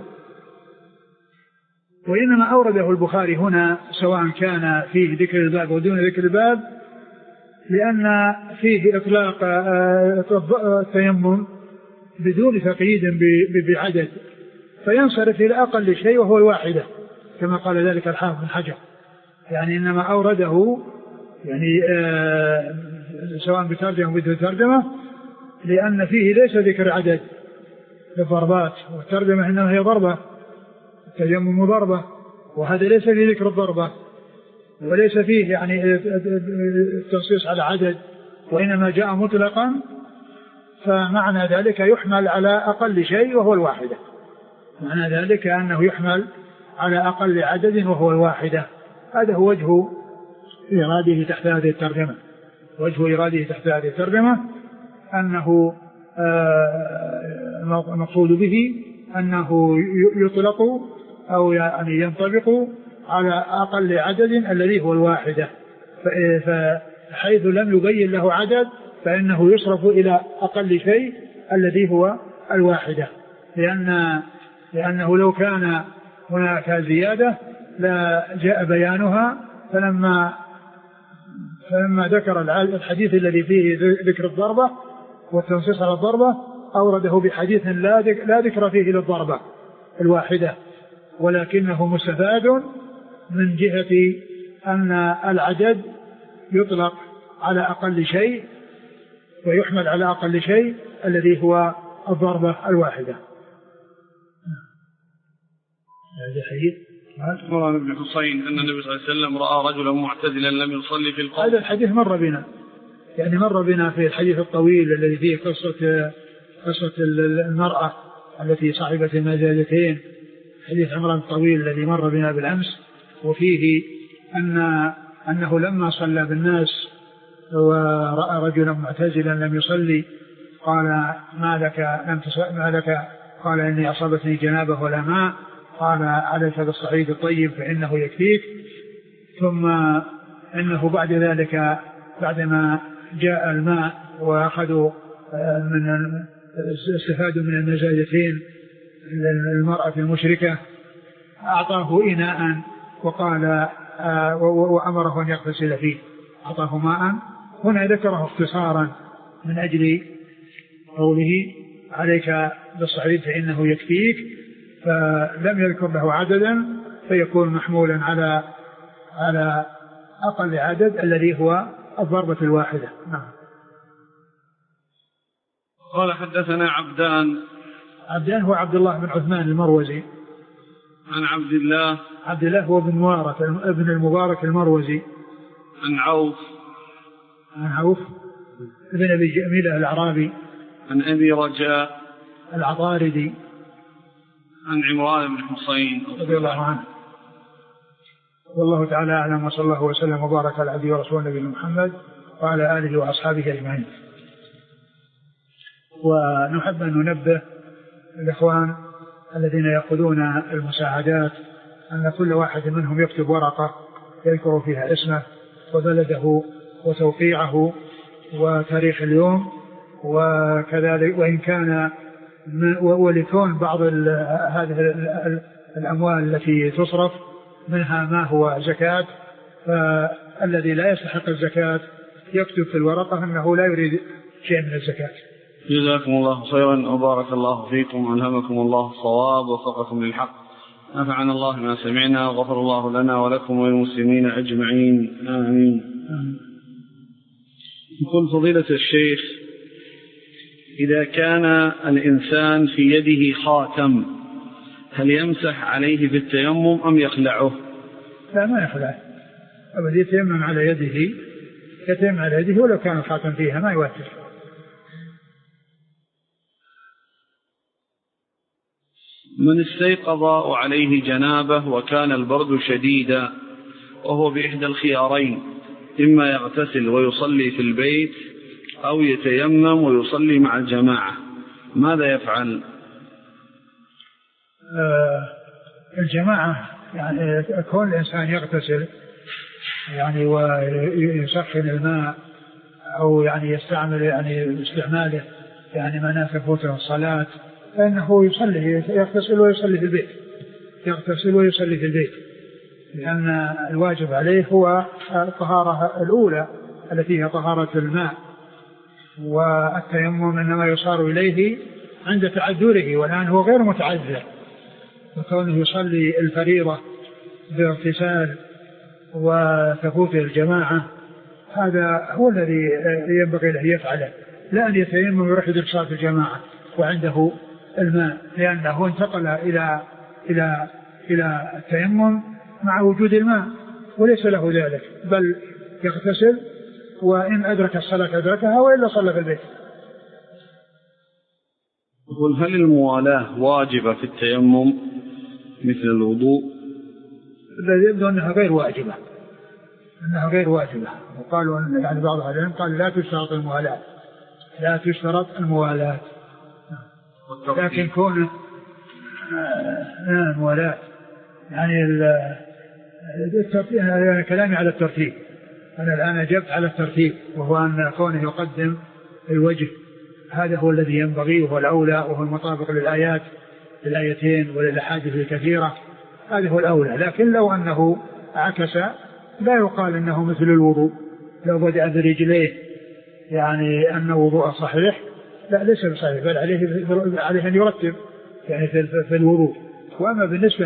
Speaker 2: وإنما أورده البخاري هنا سواء كان فيه ذكر الباب ودون ذكر الباب لأن فيه إطلاق التيمم بدون تقييد بعدد، فينصرف إلى أقل شيء وهو الواحدة كما قال ذلك الحافظ بن حجر. يعني إنما أورده يعني سواء بترجمة بدون ترجمة لأن فيه ليس ذكر عدد للضربات، والترجمة إنما هي ضربة، التيمم ضربة، وهذا ليس فيه ذكر الضربة وليس فيه يعني التنصيص على عدد، وإنما جاء مطلقا، فمعنى ذلك يحمل على أقل شيء وهو الواحدة. معنى ذلك أنه يحمل على أقل عدد وهو الواحدة. هذا هو وجه إراده تحت هذه الترجمة. وجه إراده تحت هذه الترجمة أنه المقصود به أنه يطلق أو يعني ينطبق على أقل عدد الذي هو الواحدة، فحيث لم يبين له عدد فإنه يصرف إلى أقل شيء الذي هو الواحدة، لأن لأنه لو كان هناك زيادة لا جاء بيانها. فلما فلما ذكر الحديث الذي فيه ذكر الضربة والتنصيص على الضربة أورده بحديث لا ذكر فيه للضربة الواحدة، ولكنه مستفاد من جهة أن العدد يطلق على أقل شيء ويحمل على أقل شيء الذي هو الضربة الواحدة. هذا حديث
Speaker 1: عمران بن حسين أن النبي صلى الله عليه وسلم رأى رجلا معتزلا لم يصلي في القوم.
Speaker 2: هذا الحديث مر بنا، يعني مر بنا في الحديث الطويل الذي فيه قصة قصة المرأة التي صاحبت المزادتين، حديث عمران الطويل الذي مر بنا بالأمس، وفيه أن أنه لما صلى بالناس ورأى رجلا معتزلا لم يصلي قال ما لك لم تصلي ما لك؟ قال إني أصابتني جنابة ولا ماء. قال عليك بالصعيد الطيب فإنه يكفيك. ثم إنه بعد ذلك بعدما جاء الماء وأخذوا من استفادوا من النزاجتين المرأة المشركة أعطاه إناء وقال وأمره أن يغتسل فيه، أعطاه ماء. هنا ذكره اختصارا من أجل قوله عليك بالصعيد فإنه يكفيك، فلم يذكر له عددا فيكون محمولا على على أقل عدد الذي هو الضربة الواحدة. نعم.
Speaker 1: قال حدثنا عبدان.
Speaker 2: عبدان هو عبد الله بن عثمان المروزي.
Speaker 1: عن عبد الله.
Speaker 2: عبد الله هو بن مبارك ابن المبارك المروزي.
Speaker 1: عن عوف.
Speaker 2: عن عوف ابن أبي جميلة الأعرابي.
Speaker 1: عن أبي رجاء
Speaker 2: العطاردي.
Speaker 1: عن عمران بن حسين
Speaker 2: رضي الله عنه. والله تعالى أعلم، وصلى الله وسلم وبارك على عبده ورسوله نبينا محمد وعلى آله وأصحابه أجمعين. ونحب أن ننبه الإخوان الذين يأخذون المساعدات أن كل واحد منهم يكتب ورقة يذكر فيها اسمه وبلده وتوقيعه وتاريخ اليوم، وكذلك وإن كان ولكون بعض هذه الأموال التي تصرف منها ما هو زكاة، فالذي لا يستحق الزكاة يكتب في الورقة أنه لا يريد شيء من الزكاة.
Speaker 1: جزاكم الله خيرا وبارك الله فيكم، ألهمكم الله الصواب ووفقكم للحق، نفعنا الله ما سمعنا وغفر الله لنا ولكم وللمسلمين أجمعين، آمين. يقول فضيلة الشيخ: إذا كان الإنسان في يده خاتم هل يمسح عليه في التيمم أم يخلعه؟
Speaker 2: لا، ما يخلعه، أبدا يتيمم على يده، يتيمم على يده ولو كان الخاتم فيها ما يوثق.
Speaker 1: من استيقظ وعليه جنابه وكان البرد شديدا وهو بإحدى الخيارين، إما يغتسل ويصلي في البيت أو يتيمم ويصلي مع الجماعة، ماذا يفعل؟
Speaker 2: آه الجماعة يعني كون الإنسان يغتسل يعني ويسخن الماء أو يعني يستعمل يعني استعماله يعني ما نافذ الصلاة، فإنه يصلي يغتسل ويصلي في البيت، يغتسل ويصلي في البيت، لأن الواجب عليه هو الطهارة الأولى التي هي طهارة الماء، والتيمم إنما يصار إليه عند تعذره، والآن هو غير متعذر، وكونه يصلي الفريضة باغتسال وتفوت الجماعة هذا هو الذي ينبغي له يفعله، لا أن يتيمم ويروح يدرك صلاة الجماعة وعنده الماء، لأنه انتقل إلى إلى إلى التيمم مع وجود الماء وليس له ذلك، بل يغتسل وإن أدرك الصلاة أدركها وإلا صلى في البيت.
Speaker 1: يقول هل الموالاة واجبة في التيمم مثل الوضوء؟
Speaker 2: الذي يبدو أنها غير واجبة، أنها غير واجبة، وقالوا أن يعني بعض أهل العلم قال لا تشترط الموالاة، لا تشترط الموالاة، لكن كونه آه الموالاة يعني الترتيب، يعني كلامي على الترتيب، أنا الآن أجبت على الترتيب، وهو أن كونه يقدم الوجه هذا هو الذي ينبغي وهو الأولى وهو المطابق للآيات للآيتين وللأحاديث الكثيرة، هذا هو الأولى. لكن لو أنه عكس لا يقال أنه مثل الوضوء، لو بدأ برجليه يعني أن وضوء صحيح، لا ليس بصحيح، بل عليه عليه أن يرتب يعني في الوضوء. وأما بالنسبة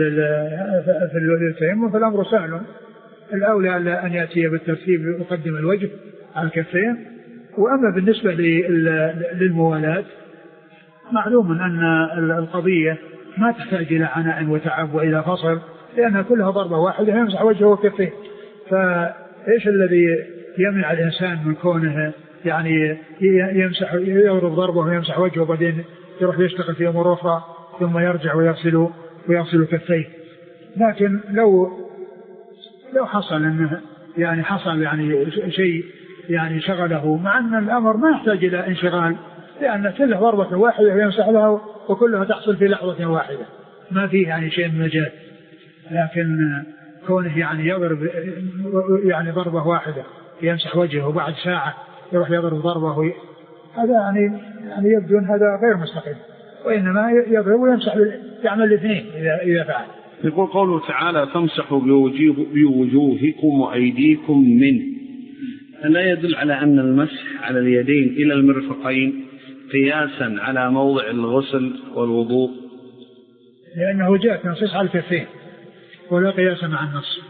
Speaker 2: للتيمم فالأمر سهل، الأولى أن يأتي بالترتيب يقدم الوجه على الكفين. وأما بالنسبة للموالاة معلوم أن القضية ما تحتاج إلى عناء وتعب وإلى فصل، لأنها كلها ضربة واحدة يمسح وجهه وكفيه. فإيش الذي يمنع الإنسان من كونه يعني يمسح يضرب ضربه ويمسح وجهه وبعدين يروح يشتغل في أمور أخرى ثم يرجع ويغسل ويغسل كفيه؟ لكن لو لو حصل أنه يعني حصل يعني شيء يعني شغله، مع أن الأمر ما يحتاج إلى انشغال، لأن كلها ضربة واحدة ويمسح لها وكلها تحصل في لحظة واحدة، ما فيه يعني شيء من مجال. لكن كونه يعني يضرب يعني ضربة واحدة يمسح وجهه وبعد ساعة يروح يضرب ضربه، هذا يعني يعني يبدو أن هذا غير مستقيم، وإنما يضرب ويمسح يعمل الاثنين إذا إذا فعل.
Speaker 1: يقول قوله تعالى تمسحوا بوجوهكم وأيديكم منه، لا يدل على أن المسح على اليدين إلى المرفقين قياسا على موضع الغسل والوضوء؟
Speaker 2: لأنه جاء تنصيص على الكفين ولا قياس مع النص،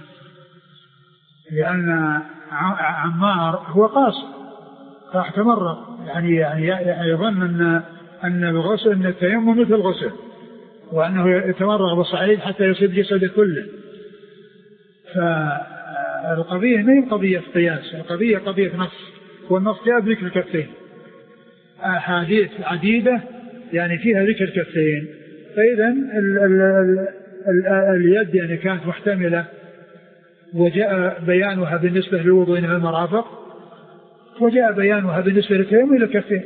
Speaker 2: لأن عمار هو قاصر راح تمرق، يعني يعني يظن أن أن الغسل أن التيمم مثل الغسل، وأنه يتمرغ بالصعيد حتى يصيب جسده كله. فالقضية ما هي قضية قياس، القضية قضية نص، والنص جاء بذكر الكفين، أحاديث عديدة يعني فيها ذكر الكفين. فإذا ال ال ال اليد يعني كانت محتملة وجاء بيانها بالنسبة للوضوء إلى المرافق، وجاء بيانها بالنسبة للتيمم إلى الكفين.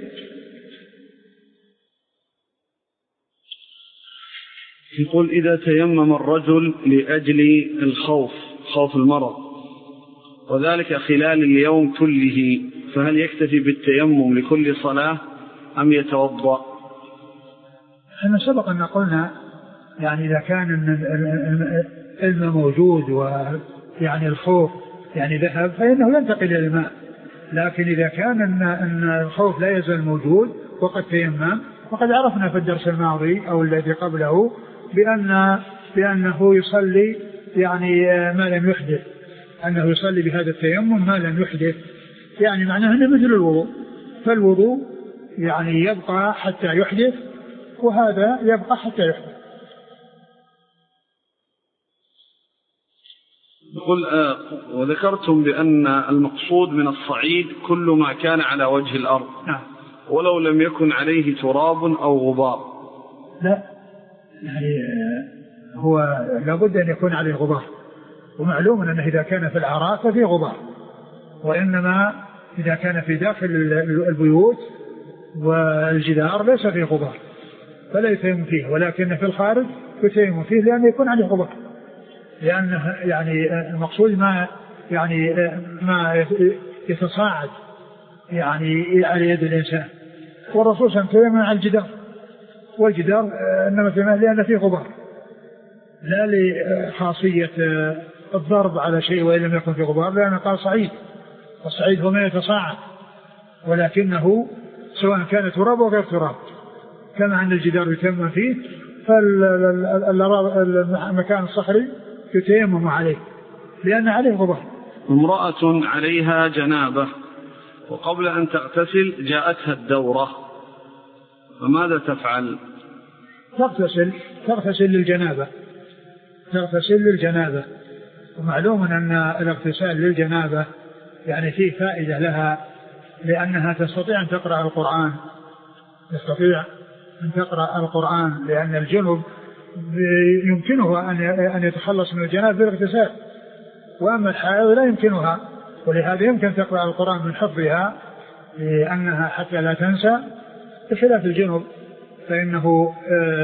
Speaker 1: يقول إذا تيمم الرجل لأجل الخوف خوف المرض وذلك خلال اليوم كله، فهل يكتفي بالتيمم لكل صلاة أم يتوضأ؟
Speaker 2: احنا سبق أن قلنا يعني إذا كان العلم موجود ويعني الخوف يعني ذهب فإنه ينتقل إلى الماء، لكن إذا كان أن أن الخوف لا يزال موجود وقد تيمم، وقد عرفنا في الدرس الماضي أو الذي قبله بأن بأنه يصلي يعني ما لم يحدث، أنه يصلي بهذا التيمم ما لم يحدث، يعني معناه أنه مثل الوضوء، فالوضوء يعني يبقى حتى يحدث وهذا يبقى حتى يحدث.
Speaker 1: يقول آه وذكرتم بأن المقصود من الصعيد كل ما كان على وجه الأرض،
Speaker 2: نعم،
Speaker 1: ولو لم يكن عليه تراب أو غبار.
Speaker 2: لا، يعني هو لابد أن يكون عليه غبار، ومعلوم أنه إذا كان في العراء ففيه غبار، وإنما إذا كان في داخل البيوت والجدار ليس فيه غبار فلا يتيمم فيه، ولكن في الخارج يتيمم فيه لأنه يكون عليه غبار، لأنه يعني المقصود ما يعني ما يتصاعد يعني على يد الإنسان، والرسول صلى الله عليه وسلم على الجدار، والجدار إنما تيمم لأن فيه غبار، لا لخاصية الضرب على شيء وإن لم يكن فيه غبار، لأنه قال صعيد، والصعيد هو ما يتصاعد، ولكنه سواء كان تراب أو غير تراب، كما أن الجدار يتيمم فيه فالمكان الصخري يتيمم عليه لأن عليه غبار.
Speaker 1: امرأة عليها جنابة وقبل أن تغتسل جاءتها الدورة، فماذا تفعل؟
Speaker 2: تغتسل تغتسل للجنابة تغتسل للجنابة ومعلوم أن الاغتسال للجنابة يعني فيه فائدة لها، لأنها تستطيع أن تقرأ القرآن تستطيع أن تقرأ القرآن لأن الجنب يمكنه أن يتخلص من الجنابة بالاغتسال، وأما الحائض لا يمكنها، ولهذا يمكن تقرأ القرآن من حفظها لأنها حتى لا تنسى، بخلاف الجنب فإنه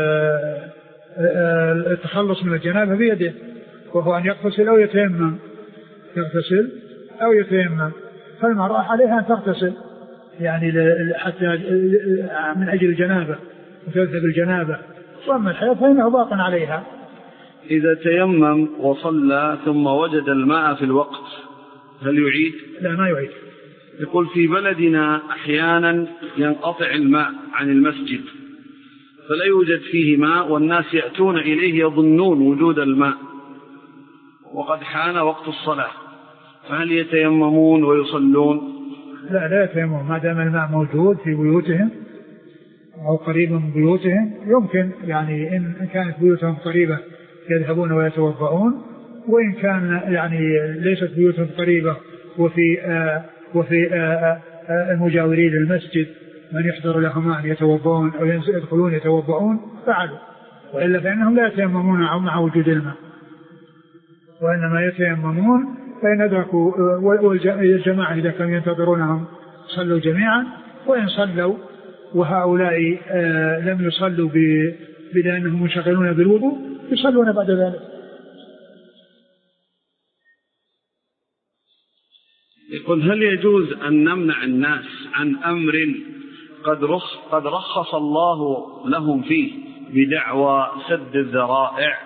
Speaker 2: التخلص من الجنابة بيده، وهو أن يغتسل أو يتيمم يغتسل أو يتيمم. فالمرأة عليها أن تغتسل يعني حتى من أجل الجنابة وتذهب الجنابة، وأما الحيض فإنه باق عليها.
Speaker 1: إذا تيمم وصلى ثم وجد الماء في الوقت هل يعيد؟
Speaker 2: لا ما يعيد.
Speaker 1: يقول في بلدنا أحيانا ينقطع الماء عن المسجد فلا يوجد فيه ماء والناس يأتون إليه يظنون وجود الماء وقد حان وقت الصلاة، فهل يتيممون ويصلون؟
Speaker 2: لا لا يتيممون ما دام الماء موجود في بيوتهم أو قريب من بيوتهم، يمكن يعني إن كانت بيوتهم قريبة يذهبون ويتوضؤون، وإن كان يعني ليست بيوتهم قريبة وفي آه وفي آه آه المجاورين للمسجد من يحضر لهم أن يتوضؤون أو يدخلون يتوضؤون فعلوا، وإلا فإنهم لا يتيممون مع وجود الماء، وإنما يتيممون فإن أدركوا، والجماعة إذا كانوا ينتظرونهم صلوا جميعا، وإن صلوا وهؤلاء آه لم يصلوا بأنهم منشغلون بالوضوء يصلون بعد ذلك.
Speaker 1: يقول هل يجوز أن نمنع الناس عن أمر قد رخ قد رخص الله لهم فيه بدعوى سد الذرائع؟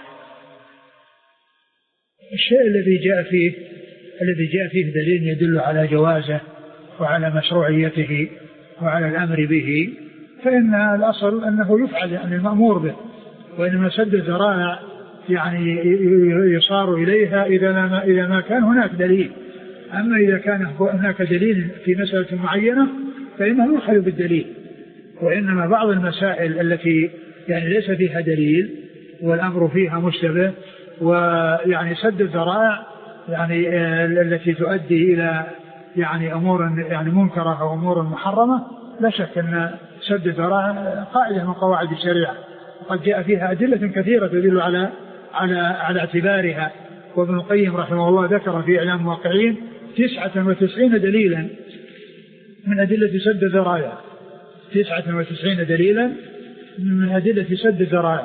Speaker 2: الشيء الذي جاء فيه الذي جاء فيه دليل يدل على جوازه وعلى مشروعيته وعلى الأمر به، فإن الأصل أنه يفعل يعني المأمور به، وإنما سد الذرائع يعني يصار إليها إذا ما إذا ما كان هناك دليل. أما إذا كان هناك دليل في مسألة معينة فإنه يؤخذ بالدليل، وإنما بعض المسائل التي يعني ليس فيها دليل والأمر فيها مشتبه ويعني سد الذرائع يعني التي تؤدي إلى يعني أمور يعني منكرة أو أمور محرمة، لا شك أن سد الذرائع قاعدة من قواعد الشريعة، وقد جاء فيها أدلة كثيرة تدل على على على اعتبارها. وابن القيم رحمه الله ذكر في إعلام الواقعين تسعة وتسعين دليلا من أدلة سد الذرائع، تسعة وتسعين دليلا من أدلة سد الذرائع.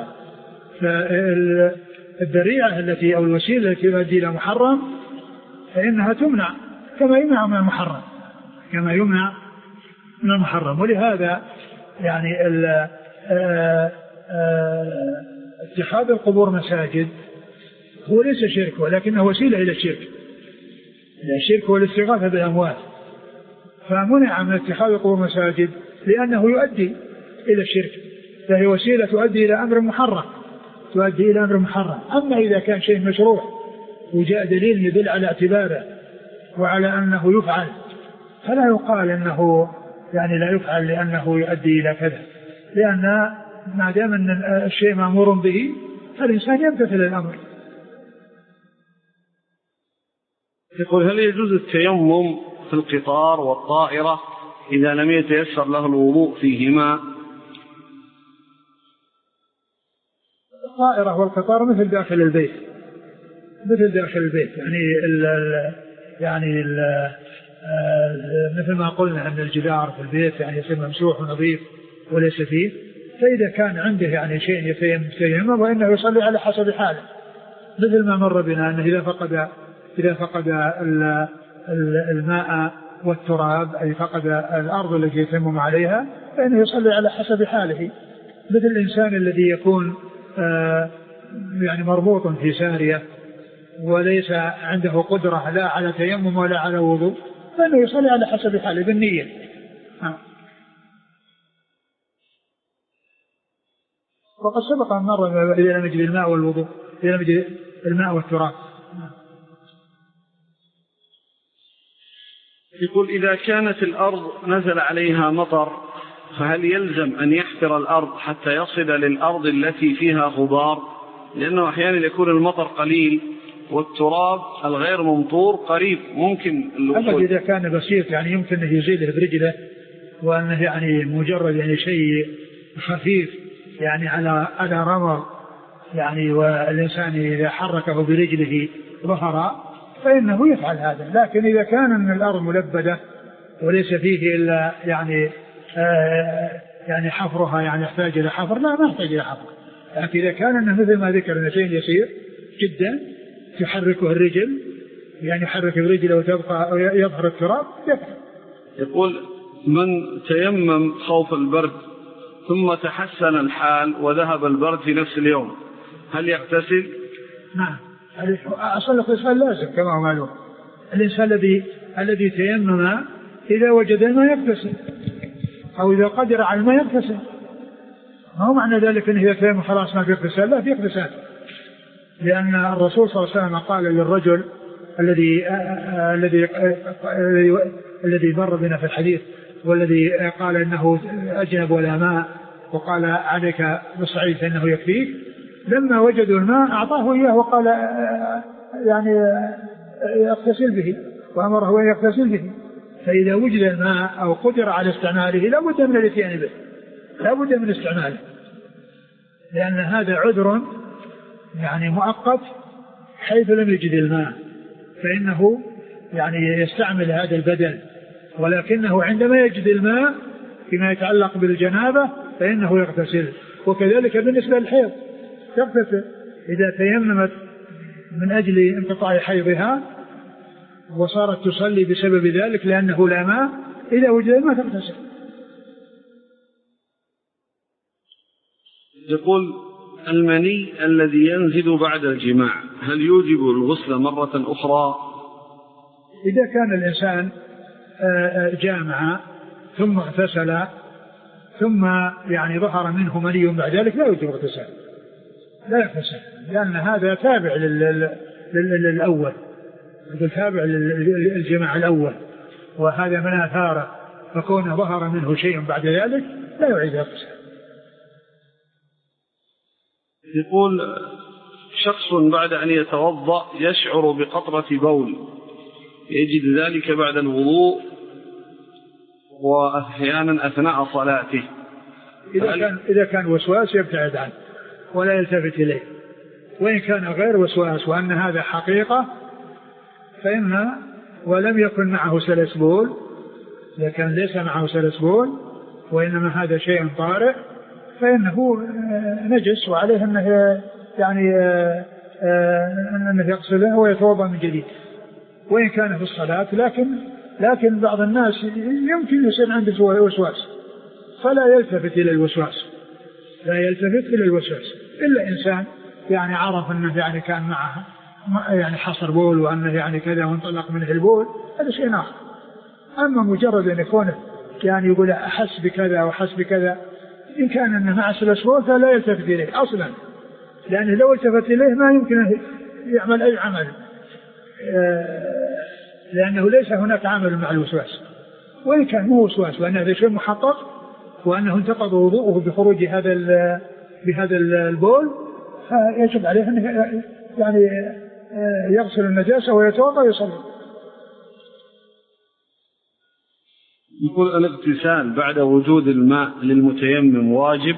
Speaker 2: فالذريعة التي أو الوسيلة التي تؤدي إلى محرم فإنها تمنع كما يمنع من المحرم كما يمنع من المحرم. ولهذا يعني اتخاذ القبور مساجد هو ليس شرك ولكنه وسيلة إلى الشرك. الشرك هو الاستغاثة بالأموات، فمنع من اتخاذ القبور مساجد لأنه يؤدي إلى الشرك، فهي وسيلة تؤدي إلى أمر محرم تؤدي إلى أمر محرم. أما إذا كان شيء مشروع وجاء دليل يدل على اعتباره وعلى أنه يفعل فلا يقال أنه يعني لا يفعل لأنه يؤدي إلى كذا، لأن ما دام أن الشيء مأمور به فالإنسان يمتثل الأمر.
Speaker 1: يقول هل يجوز التيمم في القطار والطائرة إذا لم يتيسر له الوضوء فيهما؟
Speaker 2: الطائرة والقطار مثل داخل البيت مثل داخل البيت يعني ال ال يعني ال مثل ما قلنا أن الجدار في البيت يعني يصير ممسوح ونظيف وليس فيه، فإذا كان عنده يعني شيء يتيمم وإنه يصلي على حسب حاله، مثل ما مر بنا أنه إذا فقد إذا فقد الماء والتراب أي فقد الأرض التي يتيمم عليها فإنه يصلي على حسب حاله، مثل الإنسان الذي يكون يعني مربوط في سارية وليس عنده قدرة لا على تيمم ولا على وضوء فإنه يصلي على حسب حاله بالنية. وقد سبق أن مر إذا لم يجد الماء والوضوء إذا لم يجد الماء والتراب.
Speaker 1: يقول إذا كانت الأرض نزل عليها مطر فهل يلزم أن يحفر الأرض حتى يصل للأرض التي فيها غبار؟ لأنه أحيانا يكون المطر قليل والتراب الغير ممطور قريب ممكن
Speaker 2: الوصول. إذا كان بسيط يعني يمكن أن يزيله برجله، وأنه يعني مجرد يعني شيء خفيف يعني على على رمر يعني، والإنسان إذا حركه برجله ظهر فإنه يفعل هذا. لكن إذا كان من الأرض ملبدة وليس فيه إلا يعني آه يعني حفرها يعني يحتاج إلى حفر، لا ما يحتاج إلى حفر. لكن إذا كان أنه مثل ما ذكر شيء يسير جدا تحركه الرجل يعني يحرك الرجل وتبقى يظهر التراب يفعل.
Speaker 1: يقول من تيمم خوف البرد ثم تحسن الحال وذهب البرد في نفس اليوم هل يغتسل؟
Speaker 2: نعم، أصل الاغتسال لازم كما هو معلوم. الإنسان الذي الذي تيمم إذا وجد الماء يغتسل، أو إذا قدر على الماء يغتسل. ما هو معنى ذلك أنه إذا تيمم خلاص ما في اغتسال، لا في اغتسال. لأن الرسول صلى الله عليه وسلم قال للرجل الذي الذي الذي مر بنا في الحديث والذي قال إنه أجنب ولا ماء وقال عليك بالصعيد فإنه يكفيك، لما وجدوا الماء أعطاه إياه وقال يعني يغتسل به، وأمره أن يغتسل به. فإذا وجد الماء أو قدر على استعماله لا بد من الاتيان به، لا بد من استعماله، لأن هذا عذر يعني مؤقت حيث لم يجد الماء، فإنه يعني يستعمل هذا البدل. ولكنه عندما يجد الماء فيما يتعلق بالجنابة فإنه يغتسل. وكذلك بالنسبة للحيض تغتسل إذا تيممت من أجل انقطاع حيضها وصارت تصلي بسبب ذلك لأنه لا ماء، إذا وجد الماء تغتسل.
Speaker 1: يقول المني الذي ينزل بعد الجماع هل يوجب الغسل مرة أخرى؟
Speaker 2: إذا كان الإنسان جامع ثم اغتسل ثم يعني ظهر منه مني بعد ذلك لا يوجب اغتسال، لا يغتسل، لأن هذا تابع للأول، تابع للجماع الأول، وهذا من آثاره، فكون ظهر منه شيء بعد ذلك لا يعيد اغتسال.
Speaker 1: يقول شخص بعد أن يتوضأ يشعر بقطرة بول يجد ذلك بعد الوضوء وأحيانا أثناء صلاته،
Speaker 2: إذا كان, إذا كان وسواس يبتعد عنه ولا يلتفت إليه، وإن كان غير وسواس وأن هذا حقيقة فإن ولم يكن معه سلسبول، إذا كان ليس معه سلسبول وإنما هذا شيء طارئ فإنه نجس وعليه أنه يعني أنه يغسله ويتوضأ من جديد وإن كان في الصلاة. لكن لكن بعض الناس يمكن يصير عنده وسواس فلا يلتفت إلى الوسواس، لا يلتفت إلى الوسواس إلا إنسان يعني عرف أنه يعني كان معه يعني حصر بول وأنه يعني كذا وانطلق منه البول، هذا شيء آخر. أما مجرد أن يكون يعني يقول أحس بكذا وأحس بكذا، إن كان أنه مع سلسبول فلا يلتفت إليه أصلا، لأنه لو التفت إليه ما يمكن يعمل أي عمل، لأنه ليس هناك عمل مع الوسواس. وإن كان مو وسواس وأنه هذا شيء محقق وأنه انتقض وضوءه بخروج هذا بهذا البول، فيجب عليه أنه يعني يغسل النجاسة ويتوضأ ويصلي.
Speaker 1: يقول الاغتسال بعد وجود الماء للمتيمم واجب؟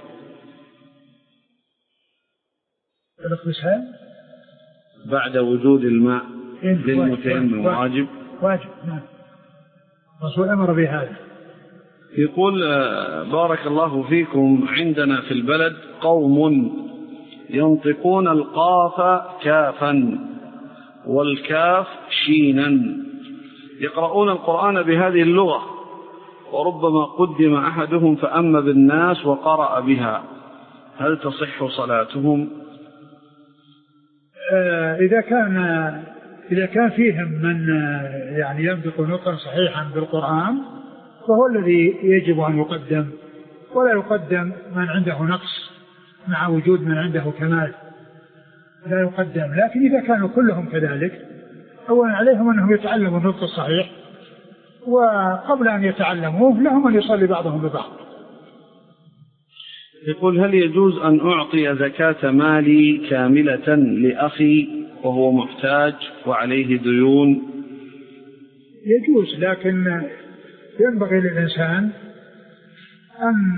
Speaker 2: الاغتسال
Speaker 1: بعد وجود الماء للمتيمم واجب؟
Speaker 2: واجب، نعم، الرسول أمر بهذا.
Speaker 1: يقول بارك الله فيكم عندنا في البلد قوم ينطقون القاف كافا والكاف شينا، يقرؤون القرآن بهذه اللغة وربما قدم أحدهم فأم بالناس وقرأ بها، هل تصح صلاتهم؟
Speaker 2: آه إذا كان إذا كان فيهم من يعني ينطق نطقا صحيحا بالقرآن فهو الذي يجب أن يقدم، ولا يقدم من عنده نقص مع وجود من عنده كمال، لا يقدم. لكن إذا كانوا كلهم كذلك أولا عليهم أنهم يتعلموا النطق الصحيح وقبل أن يتعلموه لهم أن يصلي بعضهم ببعض.
Speaker 1: يقول: هل يجوز أن أعطي زكاة مالي كاملة لأخي وهو محتاج وعليه ديون؟
Speaker 2: يجوز، لكن ينبغي للإنسان أن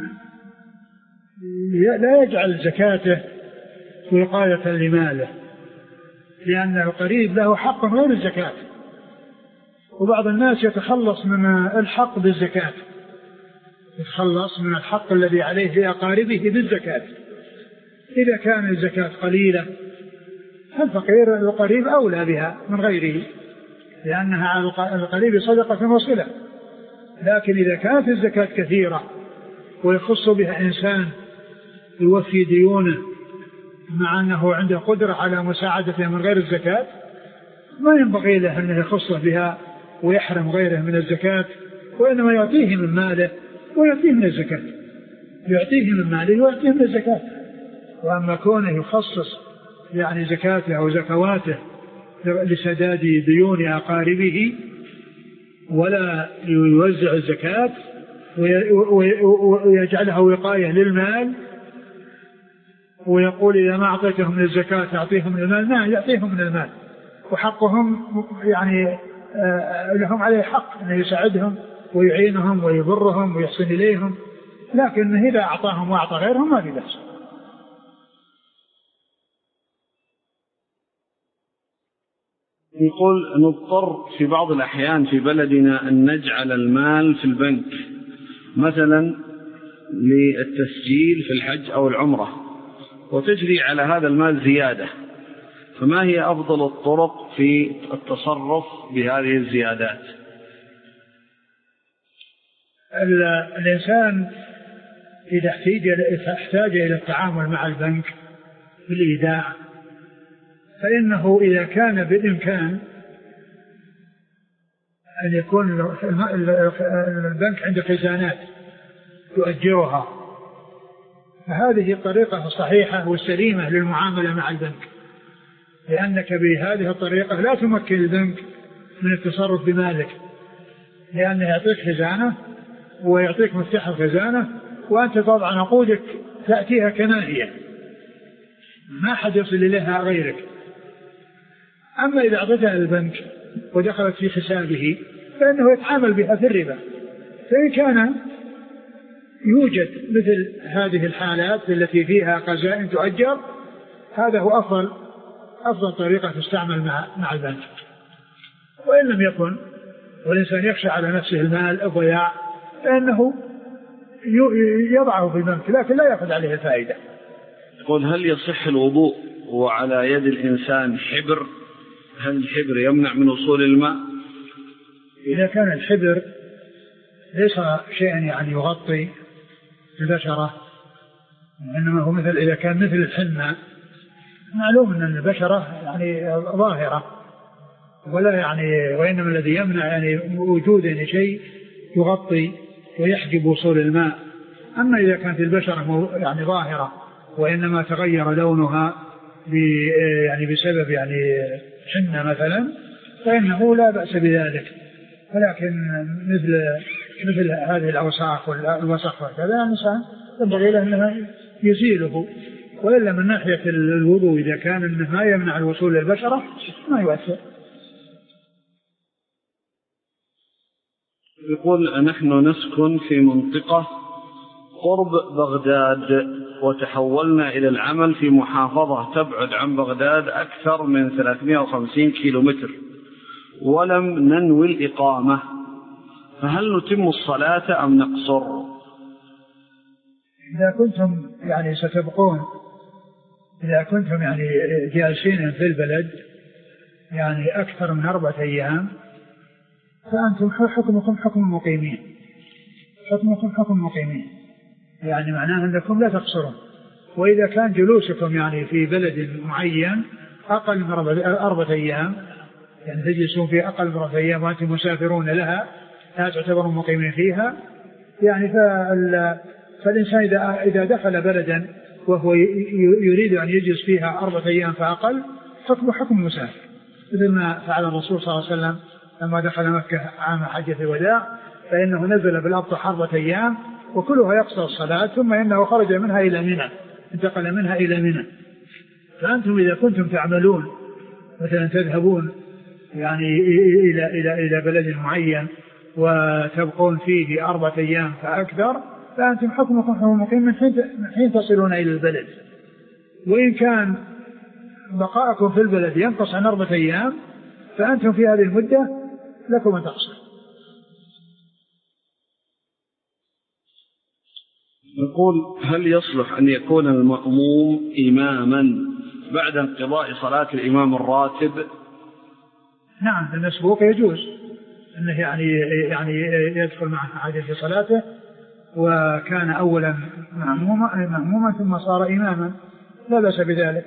Speaker 2: لا يجعل زكاته وقاية لماله، لأن القريب له حق غير الزكاة، وبعض الناس يتخلص من الحق بالزكاة، يتخلص من الحق الذي عليه لأقاربه بالزكاة. إذا كان الزكاة قليلة فالفقير القريب أولى بها من غيره، لأنها على القريب صدقة وصلة. لكن إذا كانت الزكاة كثيرة ويخص بها إنسان يوفي ديونه مع أنه عنده قدرة على مساعدته من غير الزكاة، ما ينبغي له أن يخصه بها ويحرم غيره من الزكاة، وإنما يعطيه من ماله ويعطيه من الزكاة، يعطيه من ماله ويعطيه من الزكاة. وأما كونه يخصص يعني زكاته أو زكواته لسداد ديون أقاربه ولا يوزع الزكاة ويجعلها وقاية للمال ويقول إذا ما أعطيتهم من الزكاة أعطيهم من المال، لا، يعطيهم من المال، وحقهم يعني لهم عليه حق أن يساعدهم ويعينهم ويبرهم ويحسن إليهم، لكن إذا أعطاهم وأعطى غيرهم ما في بأس.
Speaker 1: يقول: نضطر في بعض الأحيان في بلدنا أن نجعل المال في البنك مثلا للتسجيل في الحج أو العمرة، وتجري على هذا المال زيادة، فما هي أفضل الطرق في التصرف بهذه الزيادات؟
Speaker 2: الإنسان إذا احتاج إلى التعامل مع البنك بالإيداع فإنه إذا كان بالإمكان أن يكون البنك عنده خزانات تؤجرها، فهذه الطريقة الصحيحة والسليمة للمعاملة مع البنك، لأنك بهذه الطريقة لا تمكن البنك من التصرف بمالك، لأنه يعطيك خزانة ويعطيك مفتاح الخزانة وأنت تضع نقودك تأتيها كناهية ما حد يصل إليها غيرك. أما إذا أعطيتها للبنك ودخلت في حسابه فإنه يتعامل بها في الربا. فإن كان يوجد مثل هذه الحالات التي فيها خزائن تؤجر، هذا هو أفضل أفضل طريقة تستعمل مع مع البنك. وإن لم يكن والإنسان يخشى على نفسه المال الضياع فإنه يضعه في البنك لكن لا يأخذ عليه الفائدة.
Speaker 1: يقول: هل يصح الوضوء وعلى يد الإنسان حبر؟ هل الحبر يمنع من وصول الماء؟
Speaker 2: إذا كان الحبر ليس شيئا يعني يغطي البشرة، إنما هو مثل إذا كان مثل الحنة، معلوم أن البشرة يعني ظاهرة ولا يعني، وإنما الذي يمنع يعني وجود يعني شيء يغطي ويحجب وصول الماء. أما إذا كانت البشرة يعني ظاهرة وإنما تغير لونها يعني بسبب يعني حنة مثلا فإنه لا بأس بذلك، ولكن مثل مثل هذه الأوساخ والوسخ وكذا الإنسان ينبغي له أنه يزيله. وإلا من ناحية الوضوء إذا كان أنه ما يمنع الوصول للبشرة ما يؤثر.
Speaker 1: يقول: نحن نسكن في منطقة قرب بغداد وتحولنا إلى العمل في محافظة تبعد عن بغداد أكثر من ثلاثمائة وخمسين كيلومتر ولم ننوي الإقامة، فهل نتم الصلاة أم نقصر؟
Speaker 2: إذا كنتم يعني ستبقون إذا كنتم يعني جالسين في البلد يعني أكثر من أربعة أيام فأنتم حكمكم حكم المقيمين، حكمكم حكم المقيمين، يعني معناه أنكم لا تقصرون. وإذا كان جلوسكم يعني في بلد معين أقل من أربعة أيام، يعني تجلسون في أقل من أربعة أيام وأنتم مسافرون لها لا تعتبرون مقيمين فيها، يعني فالإنسان إذا إذا دخل بلدا وهو يريد أن يجلس فيها أربعة أيام فأقل حكم حكم المسافر، مثل ما فعل الرسول صلى الله عليه وسلم لما دخل مكة عام حجة الوداع فإنه نزل بالأبطح أربعة أيام وكلها يقصر الصلاة، ثم إنه خرج منها إلى منى، انتقل منها إلى منى. فأنتم إذا كنتم تعملون مثلا تذهبون يعني إلى إلى إلى بلد معين وتبقون فيه أربعة أيام فأكثر، فأنتم حكمكم حكم مقيم من حين تصلون إلى البلد. وإن كان بقاءكم في البلد ينقص عن أربعة أيام فأنتم في هذه المدة لكم أن تقصروا.
Speaker 1: يقول: هل يصلح أن يكون المأموم إماما بعد انقضاء صلاة الإمام الراتب؟
Speaker 2: نعم، المسبوق يجوز أنه يعني يعني يدخل مع أحد في صلاته، وكان أولا مأموما مأموما ثم صار إماما، لا بأس بذلك.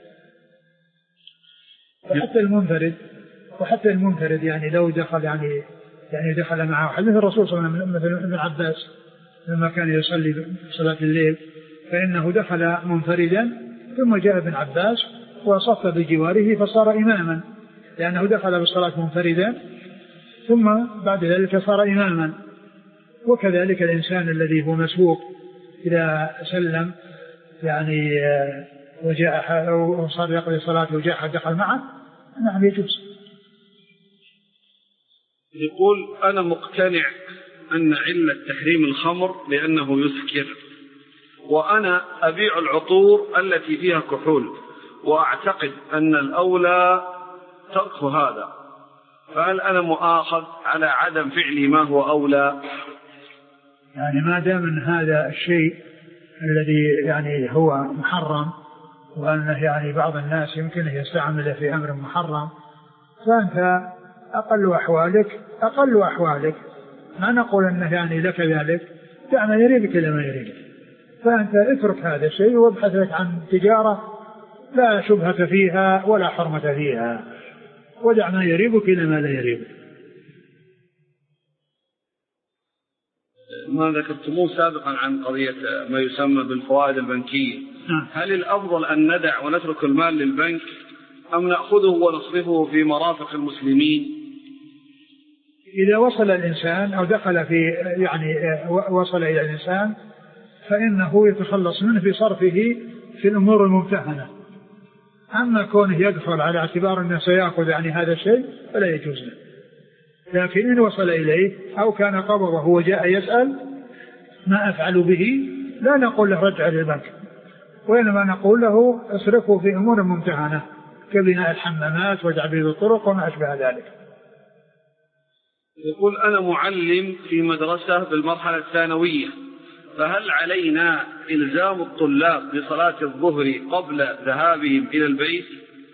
Speaker 2: وحتى المنفرد وحتى المنفرد يعني لو دخل يعني يعني دخل معه حديث الرسول صلى الله عليه وسلم مثل ابن عباس لما كان يصلي صلاة الليل فإنه دخل منفردا ثم جاء ابن عباس وصف بجواره فصار إماما، لأنه دخل بالصلاة منفردا ثم بعد ذلك صار إماما. وكذلك الإنسان الذي هو مسبوق إذا سلم يعني وجاء وصار يقضي صلاته وجاء حد دخل معه، نعم يجوز.
Speaker 1: يقول: أنا مقتنع أن علة تحريم الخمر لأنه يسكر، وأنا أبيع العطور التي فيها كحول، وأعتقد أن الأولى ترك هذا، فهل أنا مؤاخذ على عدم فعلي ما هو أولى؟
Speaker 2: يعني ما دام من هذا الشيء الذي يعني هو محرم وأنه يعني بعض الناس يمكن يستعمله في أمر محرم، فأنت أقل أحوالك أقل أحوالك ما نقول أنه يعني لك ذلك، دع ما يريبك إلى ما يريبك. فأنت اترك هذا الشيء وابحث لك عن تجارة لا شبهة فيها ولا حرمة فيها، ودع ما يريبك إلى ما لا يريبك.
Speaker 1: ما ذكرتموه سابقا عن قضية ما يسمى بالفوائد البنكية، هل الأفضل أن ندع ونترك المال للبنك أم نأخذه ونصرفه في مرافق المسلمين؟
Speaker 2: إذا وصل الإنسان أو دخل في يعني وصل إلى الإنسان فإنه يتخلص منه في صرفه في الأمور الممتهنة. أما كونه يدخل على اعتبار أنه سيأخذ يعني هذا الشيء فلا يجوز له. لكن إن وصل إليه أو كان قبضه وجاء يسأل ما أفعل به، لا نقول له رجع للبنك، وإنما نقول له اصرفه في أمور ممتهنة كبناء الحمامات وتعبيد الطرق وما أشبه ذلك.
Speaker 1: يقول: أنا معلم في مدرسة بالمرحلة الثانوية، فهل علينا إلزام الطلاب بصلاة الظهر قبل ذهابهم إلى البيت؟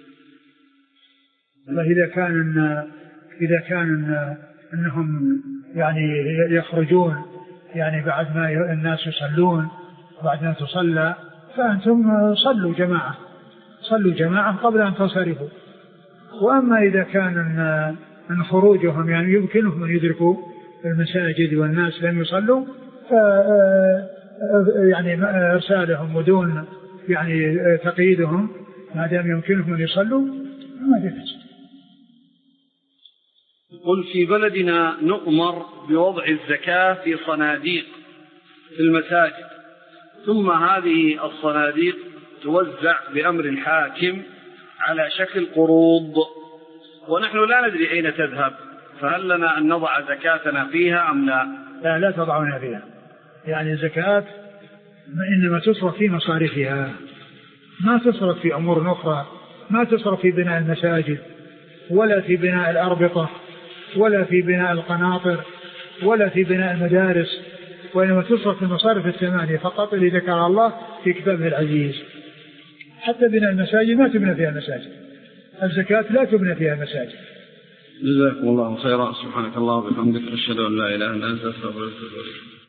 Speaker 2: إذا كان إذا كان أنهم يعني يخرجون يعني بعد ما الناس يصلون بعد ما تصلى، فأنتم صلوا جماعة صلوا جماعة قبل أن تصرفوا. وأما إذا كان أن خروجهم يعني يمكنهم أن يدركوا المساجد والناس لم يصلوا، ف يعني إرسالهم ودون يعني تقييدهم ما دام يمكنهم أن يصلوا ما يجوز.
Speaker 1: قل: في بلدنا نؤمر بوضع الزكاة في صناديق في المساجد، ثم هذه الصناديق توزع بأمر الحاكم على شكل قروض، ونحن لا ندري أين تذهب، فهل لنا أن نضع زكاتنا فيها أم لا؟
Speaker 2: لا لا تضعونها فيها، يعني الزكاة إنما تصرف في مصارفها، ما تصرف في أمور أخرى، ما تصرف في بناء المساجد ولا في بناء الأربطة ولا في بناء القناطر ولا في بناء المدارس، وإنما تصرف في المصارف الثمانية فقط اللي ذكر الله في كتابه العزيز. حتى بناء المساجد ما تبنى فيها المساجد، الزكاة لا تبنى فيها المساجد.
Speaker 1: جزاكم الله خيرا. سبحانك الله وبحمدك، أشهد أن لا إله إلا أنت، أستغفرك وأتوب إليك.